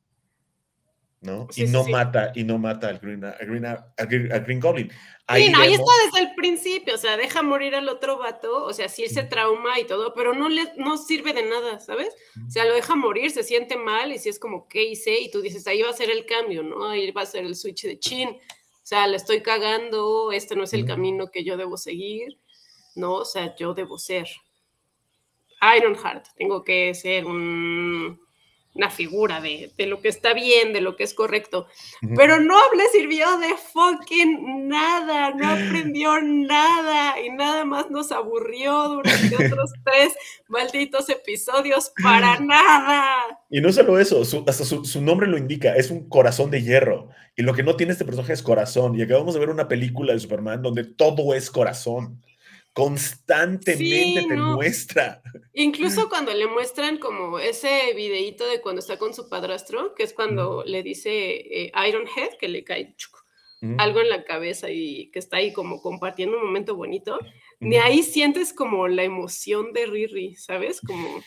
¿no? Sí, y sí, no sí. mata, y no mata al Green, al Green, al Green, al Green Goblin. Ahí sí, no, vemos... y está desde el principio, o sea, deja morir al otro vato, o sea, sí se trauma y todo, pero no le no sirve de nada, ¿sabes? O sea, lo deja morir, se siente mal y si es como, ¿qué hice? Y tú dices, ahí va a ser el cambio, ¿no? Ahí va a ser el switch de chin. O sea, le estoy cagando, este no es el uh-huh. camino que yo debo seguir, ¿no? O sea, yo debo ser Ironheart, tengo que ser un, una figura de, de lo que está bien, de lo que es correcto. Uh-huh. Pero no le sirvió de fucking nada, no aprendió nada y nada más nos aburrió durante otros tres malditos episodios para nada. Y no solo eso, su, hasta su, su nombre lo indica, es un corazón de hierro. Y lo que no tiene este personaje es corazón. Y acabamos de ver una película de Superman donde todo es corazón. Constantemente sí, te no. muestra. Incluso cuando le muestran como ese videíto de cuando está con su padrastro, que es cuando mm. le dice eh, Ironhead, que le cae chuc, mm. algo en la cabeza y que está ahí como compartiendo un momento bonito, mm. ni ahí sientes como la emoción de Riri, ¿sabes? Como...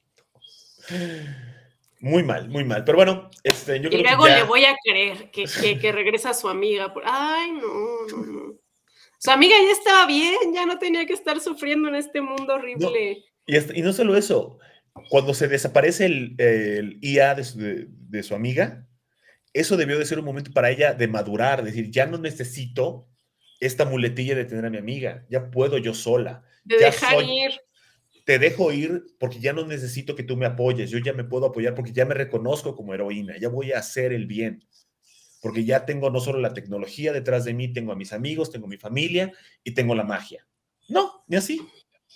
Muy mal, muy mal. Pero bueno, este, yo y creo luego que ya... le voy a creer que, que, que regresa a su amiga. Por... Ay, no, no, no. Su amiga ya estaba bien, ya no tenía que estar sufriendo en este mundo horrible. No, y, hasta, y no solo eso, cuando se desaparece el, el I A de su, de, de su amiga, eso debió de ser un momento para ella de madurar, decir, ya no necesito esta muletilla de tener a mi amiga, ya puedo yo sola. De ya dejar soy, ir. Te dejo ir porque ya no necesito que tú me apoyes, yo ya me puedo apoyar porque ya me reconozco como heroína, ya voy a hacer el bien. porque ya tengo no solo la tecnología detrás de mí, tengo a mis amigos, tengo mi familia y tengo la magia. No, ni así.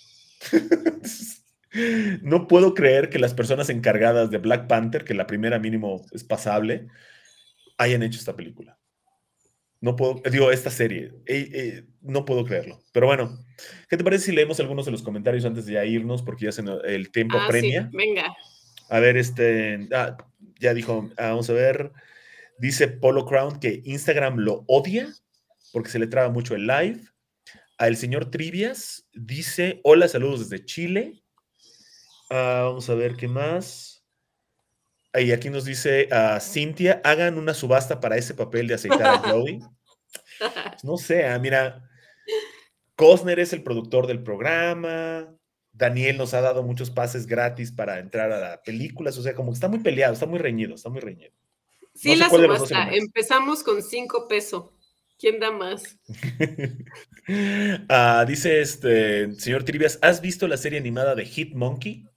No puedo creer que las personas encargadas de Black Panther, que la primera mínimo es pasable, hayan hecho esta película. No puedo, digo, esta serie. Eh, eh, no puedo creerlo. Pero bueno, ¿qué te parece si leemos algunos de los comentarios antes de ya irnos? Porque ya se nos- el tiempo Ah, sí, apremia. venga. A ver, este, ah, ya dijo, ah, vamos a ver. Dice Polo Crown que Instagram lo odia porque se le traba mucho el live. A el señor Trivias dice, hola, saludos desde Chile. Ah, vamos a ver qué más. Y aquí nos dice a Cintia, hagan una subasta para ese papel de aceitar a Joey. No sé, ah, mira, Costner es el productor del programa. Daniel nos ha dado muchos pases gratis para entrar a las películas. O sea, como que está muy peleado, está muy reñido, está muy reñido. No Sí, sé la cuál de los dos se lo subasta. merece. Empezamos con cinco pesos. ¿Quién da más? Ah, dice este señor Trivias, ¿has visto la serie animada de Hit Monkey?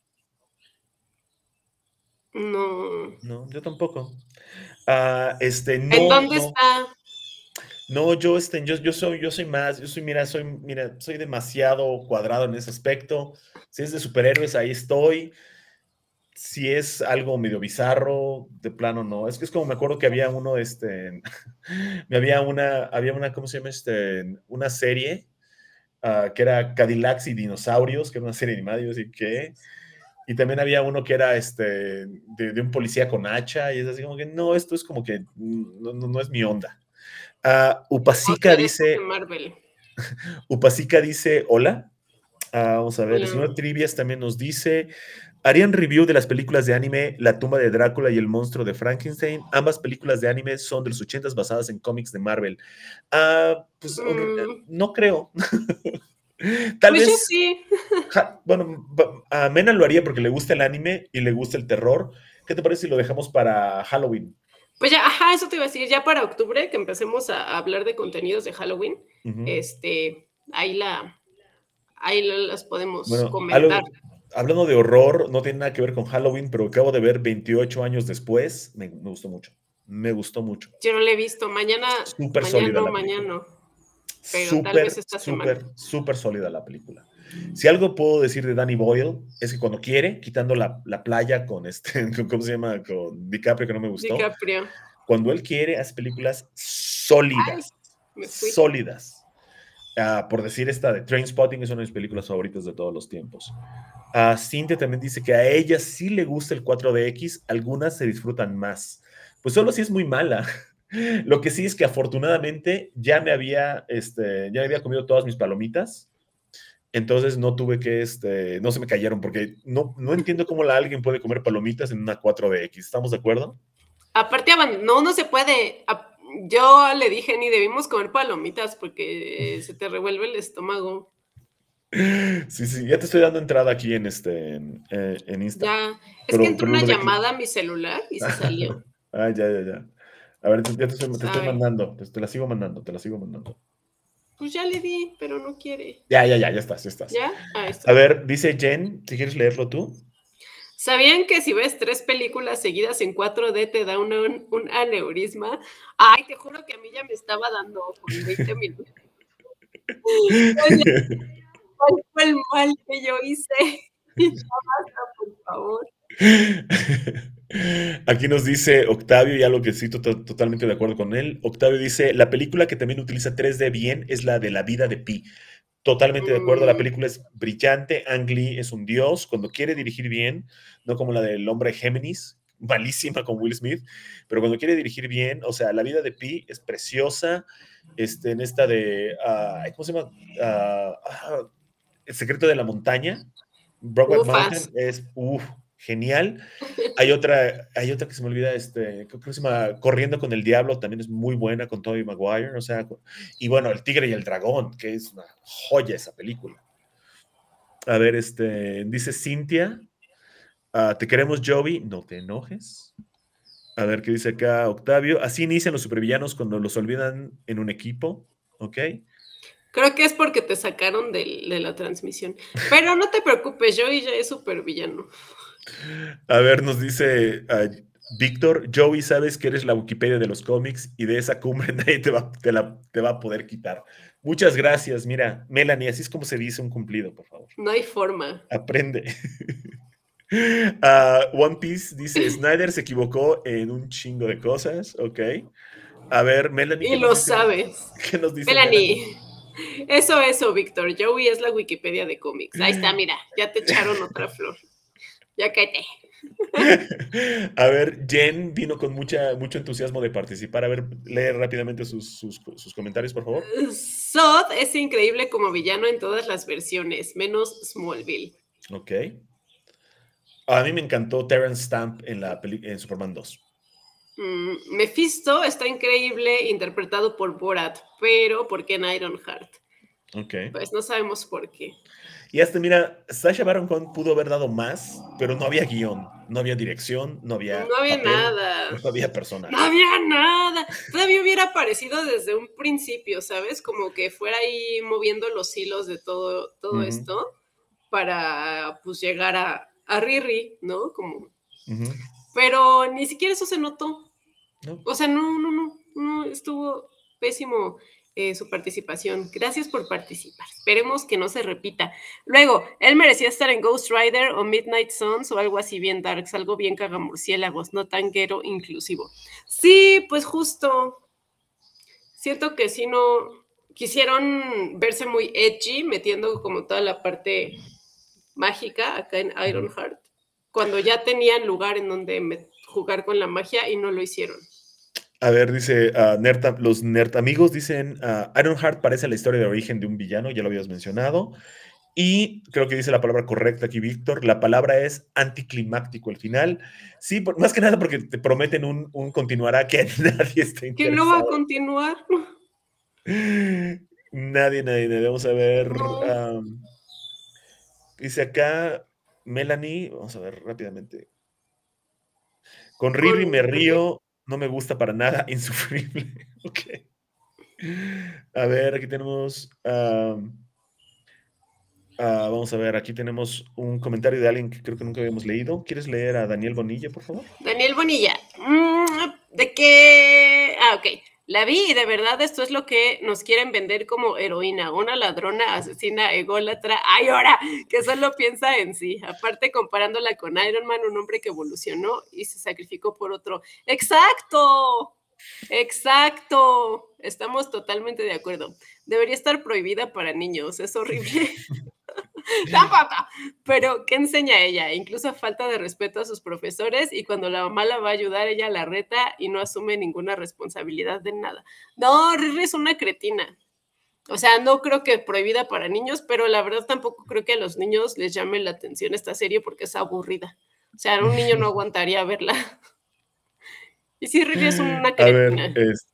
No. No, yo tampoco. Ah, este, ¿En no, dónde no, está? no, yo, este, yo, yo soy, yo soy más, yo soy, mira, soy, mira, soy demasiado cuadrado en ese aspecto. Si es de superhéroes, ahí estoy. Si es algo medio bizarro, de plano no. Es que es como me acuerdo que había uno, este, me había una, había una, ¿cómo se llama? Este, una serie uh, que era Cadillacs y Dinosaurios, que era una serie animada, y yo decía, ¿qué? Y también había uno que era este, de, de un policía con hacha, y es así como que, no, esto es como que no, no, no es mi onda. Uh, O sea, Upasica eres de dice, Marvel. Upasica dice, hola. Uh, vamos a ver, el Hola. señor Trivias también nos dice, ¿harían review de las películas de anime La tumba de Drácula y el monstruo de Frankenstein? Ambas películas de anime son de los ochentas basadas en cómics de Marvel. Uh, pues Mm, no creo. Tal pues yo vez, sí. ja, bueno, a Mena lo haría porque le gusta el anime y le gusta el terror. ¿Qué te parece si lo dejamos para Halloween? Pues ya, ajá, eso te iba a decir. Ya para octubre, que empecemos a hablar de contenidos de Halloween, Uh -huh. este, ahí la, ahí las podemos Bueno, comentar. algo, hablando de horror, no tiene nada que ver con Halloween, pero acabo de ver veintiocho años después. Me, me gustó mucho. Me gustó mucho. Yo no la he visto. Mañana, Súper mañana sólida no, la mañana película. no, pero tal vez Súper, esta semana. súper, súper sólida la película. Si algo puedo decir de Danny Boyle es que cuando quiere, quitando la, la playa con este, ¿cómo se llama? Con DiCaprio, que no me gustó. DiCaprio. Cuando él quiere, hace películas Ay, sólidas. me fui. Sólidas. Uh, por decir esta de Trainspotting es una de mis películas favoritas de todos los tiempos. Uh, Cintia también dice que a ella sí le gusta el cuatro D X, algunas se disfrutan más. Pues solo si es muy mala. Lo que sí es que afortunadamente ya me había, este, ya me había comido todas mis palomitas, entonces no tuve que, este, no se me cayeron, porque no, no entiendo cómo la, alguien puede comer palomitas en una cuatro D X. ¿Estamos de acuerdo? Aparte, no, no se puede. Yo le dije, ni debimos comer palomitas porque se te revuelve el estómago. Sí, sí, ya te estoy dando entrada aquí en, este, en, eh, en Insta. Ya, es que Pero, entró pero una lo de que... llamada a mi celular y se salió. Ah, ya, ya, ya. A ver, ya te estoy, te estoy ¿Sabe? mandando, te, te la sigo mandando, te la sigo mandando. Pues ya le di, pero no quiere. Ya, ya, ya, ya estás, ya estás. ¿Ya? Ah, A está. ver, dice Jen, si quieres leerlo tú. ¿Sabían que si ves tres películas seguidas en cuatro D te da una, un, un aneurisma? Ay, te juro que a mí ya me estaba dando con veinte minutos. ¿Cuál fue el mal que yo hice? Ya basta, por favor. Aquí nos dice Octavio, y algo que sí, to totalmente de acuerdo con él. Octavio dice, la película que también utiliza tres D bien es la de La vida de Pi. Totalmente de acuerdo, la Mm, película es brillante, Ang Lee es un dios, cuando quiere dirigir bien, no como la del hombre Géminis, malísima con Will Smith, pero cuando quiere dirigir bien, o sea, La vida de Pi es preciosa, este, en esta de, uh, ¿cómo se llama? Uh, uh, El secreto de la montaña, Brokeback ufas. Mountain, es, uff, genial. Hay otra, hay otra que se me olvida, este, creo que se llama Corriendo con el Diablo, también es muy buena con Tobey Maguire, o sea, y bueno, El Tigre y el Dragón, que es una joya esa película. A ver, este, dice Cintia, uh, te queremos Joey, no te enojes. A ver qué dice acá Octavio, así inician los supervillanos cuando los olvidan en un equipo, ¿ok? Creo que es porque te sacaron de, de la transmisión. Pero no te preocupes, Joey ya es súper villano. A ver, nos dice uh, Víctor, Joey, sabes que eres la Wikipedia de los cómics y de esa cumbre nadie te va, te la, te va a poder quitar. Muchas gracias. Mira, Melanie, así es como se dice un cumplido, por favor. No hay forma. Aprende. Uh, One Piece dice, Snyder se equivocó en un chingo de cosas, ok. A ver, Melanie, Y ¿qué nos lo dice? sabes. ¿Qué nos dice Melanie? Melanie? Eso, eso, Víctor. Joey es la Wikipedia de cómics. Ahí está, mira, ya te echaron otra flor. Ya cállate. A ver, Jen vino con mucha, mucho entusiasmo de participar. A ver, lee rápidamente sus, sus, sus comentarios, por favor. Zod es increíble como villano en todas las versiones, menos Smallville. Ok. A mí me encantó Terrence Stamp en, la peli en Superman dos. Mm, Mephisto está increíble interpretado por Borat, pero ¿por qué en Ironheart? Ok. Pues no sabemos por qué. Y hasta, mira, Sacha Baron Cohen pudo haber dado más, pero no había guión, no había dirección, no había No había papel, nada. no había No personaje. había nada. Todavía hubiera aparecido desde un principio, ¿sabes? Como que fuera ahí moviendo los hilos de todo, todo Uh -huh. esto para pues llegar a, a Riri, ¿no? Como... Uh -huh. Pero ni siquiera eso se notó. No. O sea, no, no, no, no, estuvo pésimo eh, su participación. Gracias por participar. Esperemos que no se repita. Luego, él merecía estar en Ghost Rider o Midnight Suns o algo así bien darks, algo bien cagamurciélagos, no tanguero inclusivo. Sí, pues justo. Siento que sí no quisieron verse muy edgy, metiendo como toda la parte mágica acá en Ironheart, cuando ya tenían lugar en donde jugar con la magia y no lo hicieron. A ver, dice, uh, nerd, los nerd amigos dicen, uh, Ironheart parece la historia de origen de un villano, ya lo habías mencionado, y creo que dice la palabra correcta aquí, Víctor, la palabra es anticlimáctico al final, sí, por, más que nada porque te prometen un, un continuará que nadie está interesado. ¿Que no va a continuar? Nadie, nadie, nadie, vamos a ver, no. um, dice acá, Melanie, vamos a ver rápidamente, con Riri me río, no me gusta para nada, insufrible. Ok. A ver, aquí tenemos. Uh, uh, vamos a ver, aquí tenemos un comentario de alguien que creo que nunca habíamos leído. ¿Quieres leer a Daniel Bonilla, por favor? Daniel Bonilla. ¿De qué? Ah, ok. La vi y de verdad esto es lo que nos quieren vender como heroína, una ladrona, asesina, ególatra, ay, ahora, que solo piensa en sí. Aparte, comparándola con Iron Man, un hombre que evolucionó y se sacrificó por otro. ¡Exacto! ¡Exacto! Estamos totalmente de acuerdo. Debería estar prohibida para niños, es horrible. Tampoco, pero ¿qué enseña ella? Incluso falta de respeto a sus profesores y cuando la mamá la va a ayudar, ella la reta y no asume ninguna responsabilidad de nada. No, Riri es una cretina. O sea, no creo que prohibida para niños, pero la verdad tampoco creo que a los niños les llame la atención esta serie porque es aburrida. O sea, un niño no aguantaría verla. Y sí, Riri es una cretina. A ver, es...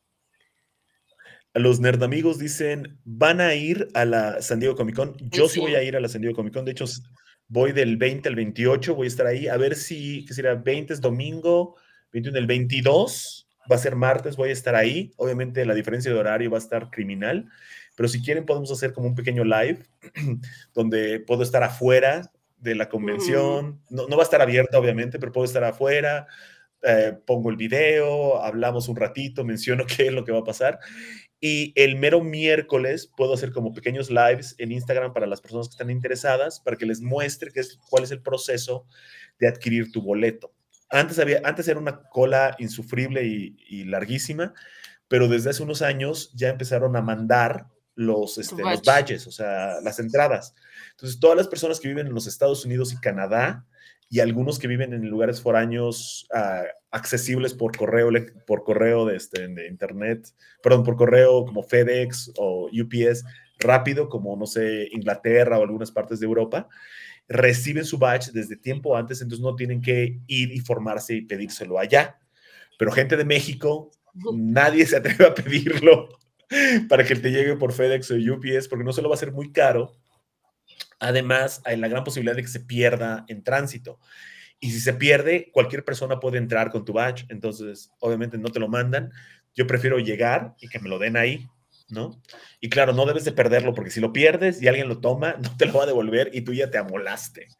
Los nerd amigos dicen, ¿van a ir a la San Diego Comic Con? Yo sí. sí voy a ir a la San Diego Comic Con. De hecho, voy del veinte al veintiocho, voy a estar ahí. A ver si, ¿qué será? veinte es domingo, veintiuno, el veintidós va a ser martes, voy a estar ahí. Obviamente la diferencia de horario va a estar criminal, pero si quieren podemos hacer como un pequeño live donde puedo estar afuera de la convención. No, no va a estar abierta, obviamente, pero puedo estar afuera. Eh, pongo el video, hablamos un ratito, menciono qué es lo que va a pasar. Y el mero miércoles puedo hacer como pequeños lives en Instagram para las personas que están interesadas, para que les muestre qué es, cuál es el proceso de adquirir tu boleto. Antes, había, antes era una cola insufrible y, y larguísima, pero desde hace unos años ya empezaron a mandar los, este, los badges, o sea, las entradas. Entonces, todas las personas que viven en los Estados Unidos y Canadá, y algunos que viven en lugares foráneos uh, accesibles por correo, por correo de, este, de internet, perdón, por correo como FedEx o U P S, rápido, como, no sé, Inglaterra o algunas partes de Europa, reciben su badge desde tiempo antes, entonces no tienen que ir y formarse y pedírselo allá. Pero gente de México, nadie se atreve a pedirlo para que te llegue por FedEx o U P S, porque no se lo va a hacer muy caro. Además, hay la gran posibilidad de que se pierda en tránsito. Y si se pierde, cualquier persona puede entrar con tu badge. Entonces, obviamente no te lo mandan. Yo prefiero llegar y que me lo den ahí, ¿no? Y claro, no debes de perderlo, porque si lo pierdes y alguien lo toma, no te lo va a devolver y tú ya te amolaste.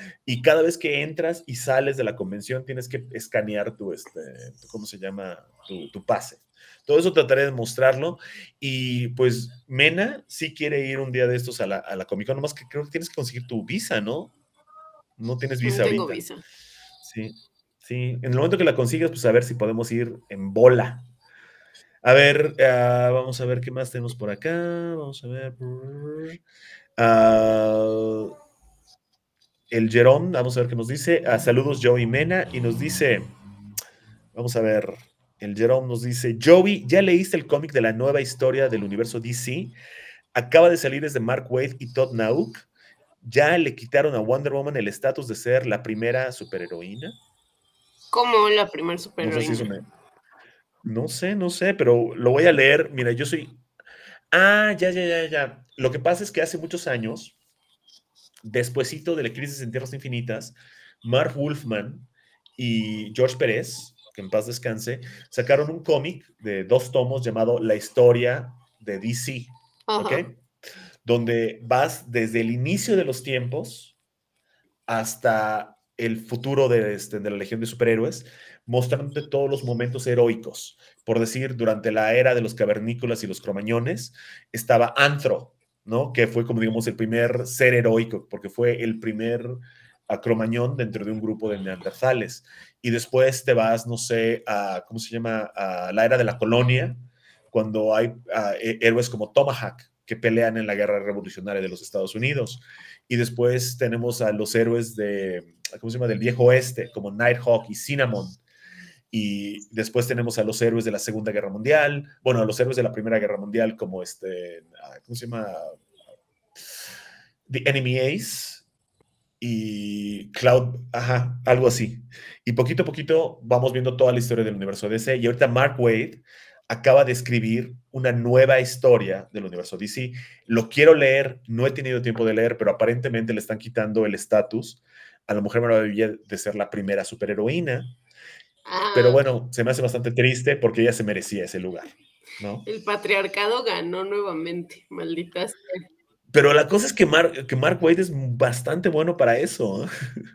y cada vez que entras y sales de la convención tienes que escanear tu, este, tu, ¿cómo se llama? Tu, tu pase. Todo eso trataré de mostrarlo. Y pues Mena sí quiere ir un día de estos a la, a la Comic Con, nomás que creo que tienes que conseguir tu visa, ¿no? No tienes No visa tengo ahorita. visa. Sí, sí. En el momento que la consigas, pues a ver si podemos ir en bola. A ver, uh, vamos a ver qué más tenemos por acá. Vamos a ver. Uh, el Jerón, vamos a ver qué nos dice. Uh, saludos, Joey Mena. Y nos dice, vamos a ver. El Jerome nos dice, Joey, ¿ya leíste el cómic de la nueva historia del universo D C? Acaba de salir desde Mark Waid y Todd Nauck. ¿Ya le quitaron a Wonder Woman el estatus de ser la primera superheroína? Como la primer No sé si eso superheroína. me... No sé, no sé, pero lo voy a leer. Mira, yo soy... Ah, ya, ya, ya, ya. Lo que pasa es que hace muchos años, despuesito de la Crisis en Tierras Infinitas, Mark Wolfman y George Pérez, que en paz descanse, sacaron un cómic de dos tomos llamado La historia de D C, ¿ok? Ajá. Donde vas desde el inicio de los tiempos hasta el futuro de, este, de la Legión de Superhéroes, mostrándote todos los momentos heroicos. Por decir, durante la era de los cavernícolas y los cromañones, estaba Anthro, ¿no? Que fue, como digamos, el primer ser heroico, porque fue el primer a cromañón dentro de un grupo de neandertales. Y después te vas, no sé, a, ¿cómo se llama? A la era de la colonia, cuando hay a, héroes como Tomahawk, que pelean en la guerra revolucionaria de los Estados Unidos. Y después tenemos a los héroes de, ¿cómo se llama? Del viejo oeste, como Nighthawk y Cinnamon. Y después tenemos a los héroes de la Segunda Guerra Mundial, bueno, a los héroes de la Primera Guerra Mundial, como este, ¿cómo se llama? The Enemy Ace y Cloud, ajá, algo así. Y poquito a poquito vamos viendo toda la historia del universo D C. Y ahorita Mark Waid acaba de escribir una nueva historia del universo D C. Lo quiero leer, no he tenido tiempo de leer, pero aparentemente le están quitando el estatus a la Mujer Maravilla de ser la primera superheroína. Pero Ah, bueno, se me hace bastante triste porque ella se merecía ese lugar, ¿no? el patriarcado ganó nuevamente, maldita sea. Pero la cosa es que, Mar que Mark Waid es bastante bueno para eso.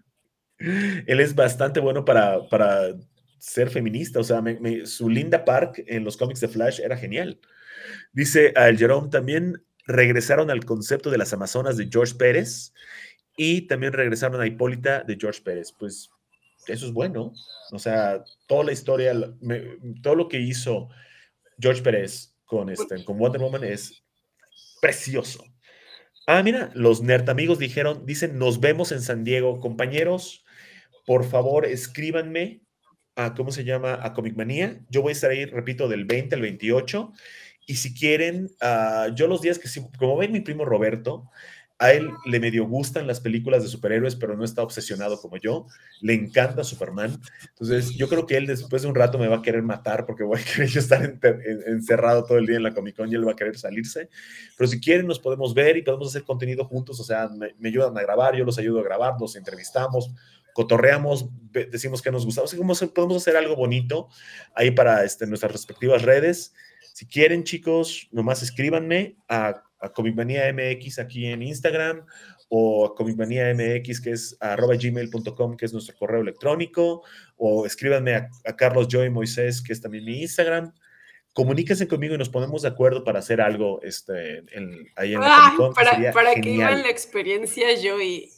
Él es bastante bueno para, para ser feminista. O sea, me, me, su Linda Park en los cómics de Flash era genial. Dice a Jerome, también regresaron al concepto de las Amazonas de George Pérez y también regresaron a Hipólita de George Pérez. Pues eso es bueno. O sea, toda la historia, me, todo lo que hizo George Pérez con, este, con Wonder Woman es precioso. Ah, mira, los nerd amigos dijeron, dicen, nos vemos en San Diego, compañeros. Por favor, escríbanme a, ¿cómo se llama? A Comic Manía. Yo voy a estar ahí, repito, del veinte al veintiocho. Y si quieren, uh, yo los días que sí, como ven mi primo Roberto, a él le medio gustan las películas de superhéroes, pero no está obsesionado como yo. Le encanta Superman. Entonces, yo creo que él después de un rato me va a querer matar porque voy a querer yo estar en, en, encerrado todo el día en la Comic Con y él va a querer salirse. Pero si quieren, nos podemos ver y podemos hacer contenido juntos. O sea, me, me ayudan a grabar, yo los ayudo a grabar, nos entrevistamos, cotorreamos, decimos que nos gusta. O sea, podemos hacer algo bonito ahí para este, nuestras respectivas redes. Si quieren, chicos, nomás escríbanme a, a Comicmanía M X aquí en Instagram o a Comicmanía M X, que es arroba gmail punto com, que es nuestro correo electrónico, o escríbanme a, a Carlos Joy Moisés, que es también mi Instagram. Comuníquense conmigo y nos ponemos de acuerdo para hacer algo este, en, ahí en la Comic Ah, Con, que para, sería para que vivan genial. la experiencia yo y...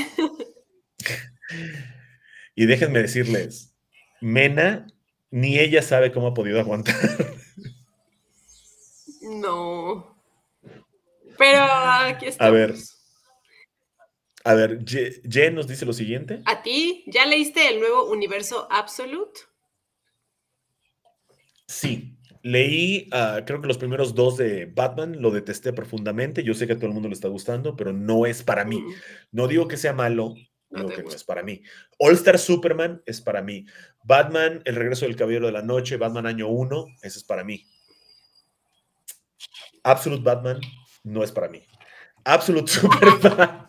Y déjenme decirles, Mena, ni ella sabe cómo ha podido aguantar. No. Pero aquí A ver, estamos. a ver, Jen nos dice lo siguiente. ¿A ti? ¿Ya leíste el nuevo Universo Absolute? Sí, leí, uh, creo que los primeros dos de Batman, lo detesté profundamente. Yo sé que a todo el mundo le está gustando, pero no es para mí. Mm, No digo que sea malo, no digo te que no es gusta. para mí. All Star Superman es para mí. Batman, El regreso del Caballero de la Noche, Batman año uno, ese es para mí. Absolute Batman no es para mí. Absolute Superman.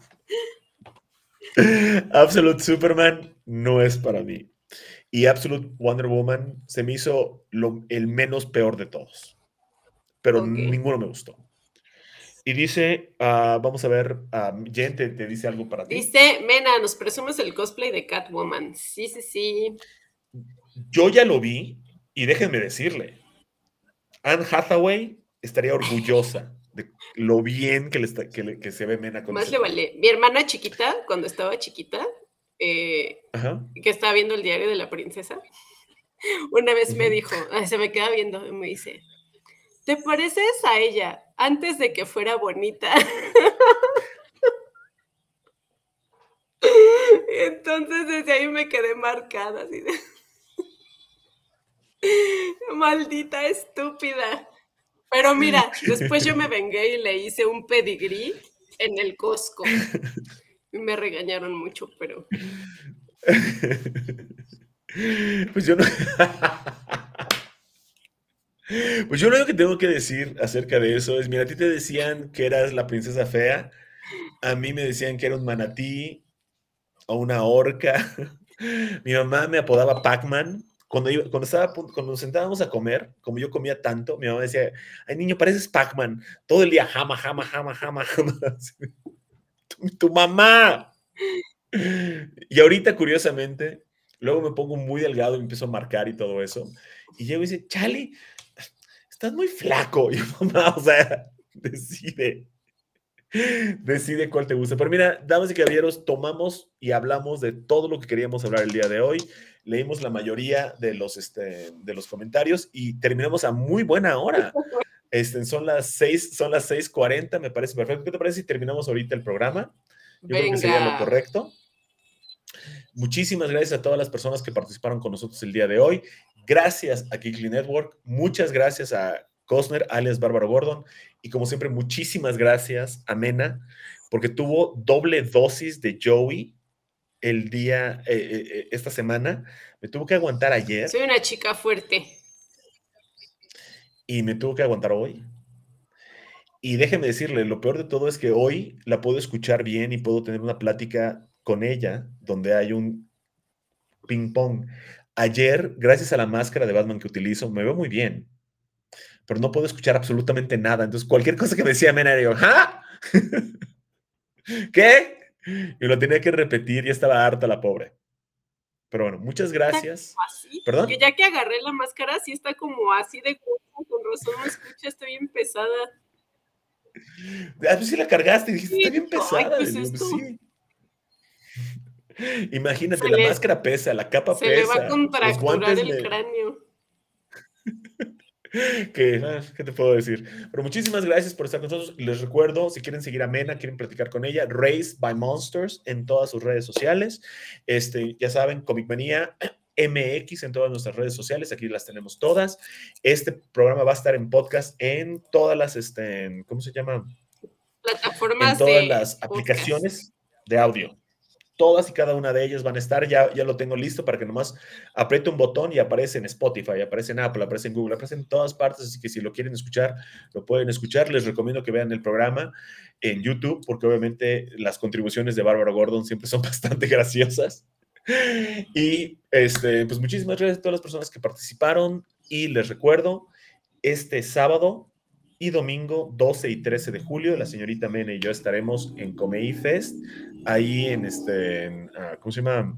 Absolute Superman no es para mí. Y Absolute Wonder Woman se me hizo lo, el menos peor de todos. Pero Ok. ninguno me gustó. Y dice, uh, vamos a ver, uh, Jen, ¿te, ¿te dice algo para ti? Dice, Mena, nos presumes el cosplay de Catwoman. Sí, sí, sí. Yo ya lo vi y déjenme decirle, Anne Hathaway estaría orgullosa de lo bien que, le está, que, le, que se ve Mena con Más ese le traje. vale. Mi hermana chiquita, cuando estaba chiquita, eh, Ajá. que estaba viendo el diario de la princesa, una vez me Uh-huh. dijo, se me queda viendo y me dice, ¿te pareces a ella antes de que fuera bonita? Entonces desde ahí me quedé marcada, así de... Maldita estúpida. Pero mira, después yo me vengué y le hice un pedigrí en el Costco. Y me regañaron mucho, pero... Pues yo no... Pues yo lo único que tengo que decir acerca de eso es, mira, a ti te decían que eras la princesa fea, a mí me decían que era un manatí o una orca. Mi mamá me apodaba Pac-Man. Cuando, iba, cuando, estaba, cuando nos sentábamos a comer, como yo comía tanto, mi mamá decía, ay niño, pareces Pac-Man. Todo el día, jama, jama, jama, jama, jama. Tu, tu mamá. Y ahorita, curiosamente, luego me pongo muy delgado y me empiezo a marcar y todo eso. Y llego y dice, Charlie, estás muy flaco. Y yo, mamá, o sea, decide. Decide cuál te gusta. Pero mira, damas y caballeros, tomamos y hablamos de todo lo que queríamos hablar el día de hoy. Leímos la mayoría de los, este, de los comentarios y terminamos a muy buena hora. Este, son las seis, son las seis cuarenta, me parece perfecto. ¿Qué te parece si terminamos ahorita el programa? Yo creo que sería lo Venga. correcto. Muchísimas gracias a todas las personas que participaron con nosotros el día de hoy. Gracias a Geekly Network. Muchas gracias a Cosner, alias Bárbaro Gordon. Y como siempre, muchísimas gracias a Mena, porque tuvo doble dosis de Joey el día, eh, eh, esta semana. Me tuvo que aguantar ayer. Soy una chica fuerte. Y me tuvo que aguantar hoy. Y déjeme decirle, lo peor de todo es que hoy la puedo escuchar bien y puedo tener una plática con ella donde hay un ping pong. Ayer, gracias a la máscara de Batman que utilizo, me veo muy bien, pero no puedo escuchar absolutamente nada. Entonces, cualquier cosa que me decía Mena, era yo, ¿ah? ¿Qué? Y lo tenía que repetir, ya estaba harta la pobre. Pero bueno, muchas gracias. Así, que ¿Perdón? ya que agarré la máscara, sí está como así de gruesa, con razón me escucha, está bien pesada. Ah, pues sí la cargaste y dijiste, Sí, está bien ay, pesada. ¿qué Y es digo, pues esto? sí. Imagínate, Se la le, máscara pesa, la capa se le va a pesa, los contracturar guantes el me... cráneo. ¿Qué, ¿Qué te puedo decir? Pero muchísimas gracias por estar con nosotros. Les recuerdo, si quieren seguir a Mena, quieren platicar con ella, Raised by Monsters en todas sus redes sociales. Este, ya saben, Comic Manía M X en todas nuestras redes sociales. Aquí las tenemos todas. Este programa va a estar en podcast en todas las, este, ¿cómo se llama? En Plataformas todas de las podcast. aplicaciones de audio. Todas y cada una de ellas van a estar, ya, ya lo tengo listo para que nomás apriete un botón y aparece en Spotify, aparece en Apple, aparece en Google, aparece en todas partes, así que si lo quieren escuchar, lo pueden escuchar. Les recomiendo que vean el programa en YouTube, porque obviamente las contribuciones de Bárbara Gordon siempre son bastante graciosas. Y este, pues muchísimas gracias a todas las personas que participaron y les recuerdo, este sábado y domingo doce y trece de julio, la señorita Mena y yo estaremos en Comey Fest, ahí en este, en, uh, ¿cómo se llama?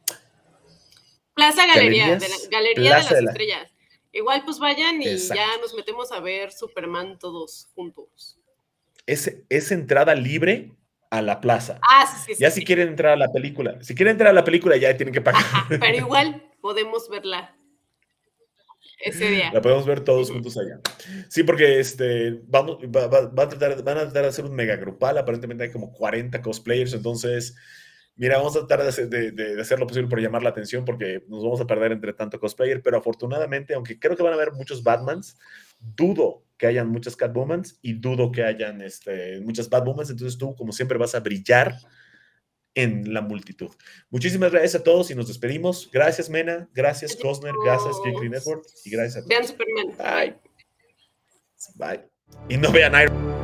Plaza Galería, de la Galerías, Galería de Plaza las de la... Estrellas. Igual pues vayan y ya Exacto. nos metemos a ver Superman todos juntos. Es, es entrada libre a la plaza. Ah, sí, sí, Ya sí, si sí. quieren entrar a la película, si quieren entrar a la película ya tienen que pagar. Ajá, pero igual podemos verla ese día. La podemos ver todos Uh-huh. juntos allá. Sí, porque este, vamos, va, va, va a tratar, van a tratar de hacer un mega grupal. Aparentemente hay como cuarenta cosplayers. Entonces, mira, vamos a tratar de hacer, de, de hacer lo posible por llamar la atención porque nos vamos a perder entre tanto cosplayer. Pero afortunadamente, aunque creo que van a haber muchos Batmans, dudo que hayan muchas Catwomans y dudo que hayan este, muchas Batwomans. Entonces tú, como siempre, vas a brillar en la multitud. Muchísimas gracias a todos y nos despedimos. Gracias, Mena. Gracias, Cosner. Gracias, Geekly Network. Y gracias a Vean todos. Superman. Bye. Bye. Bye. Y no vean Iron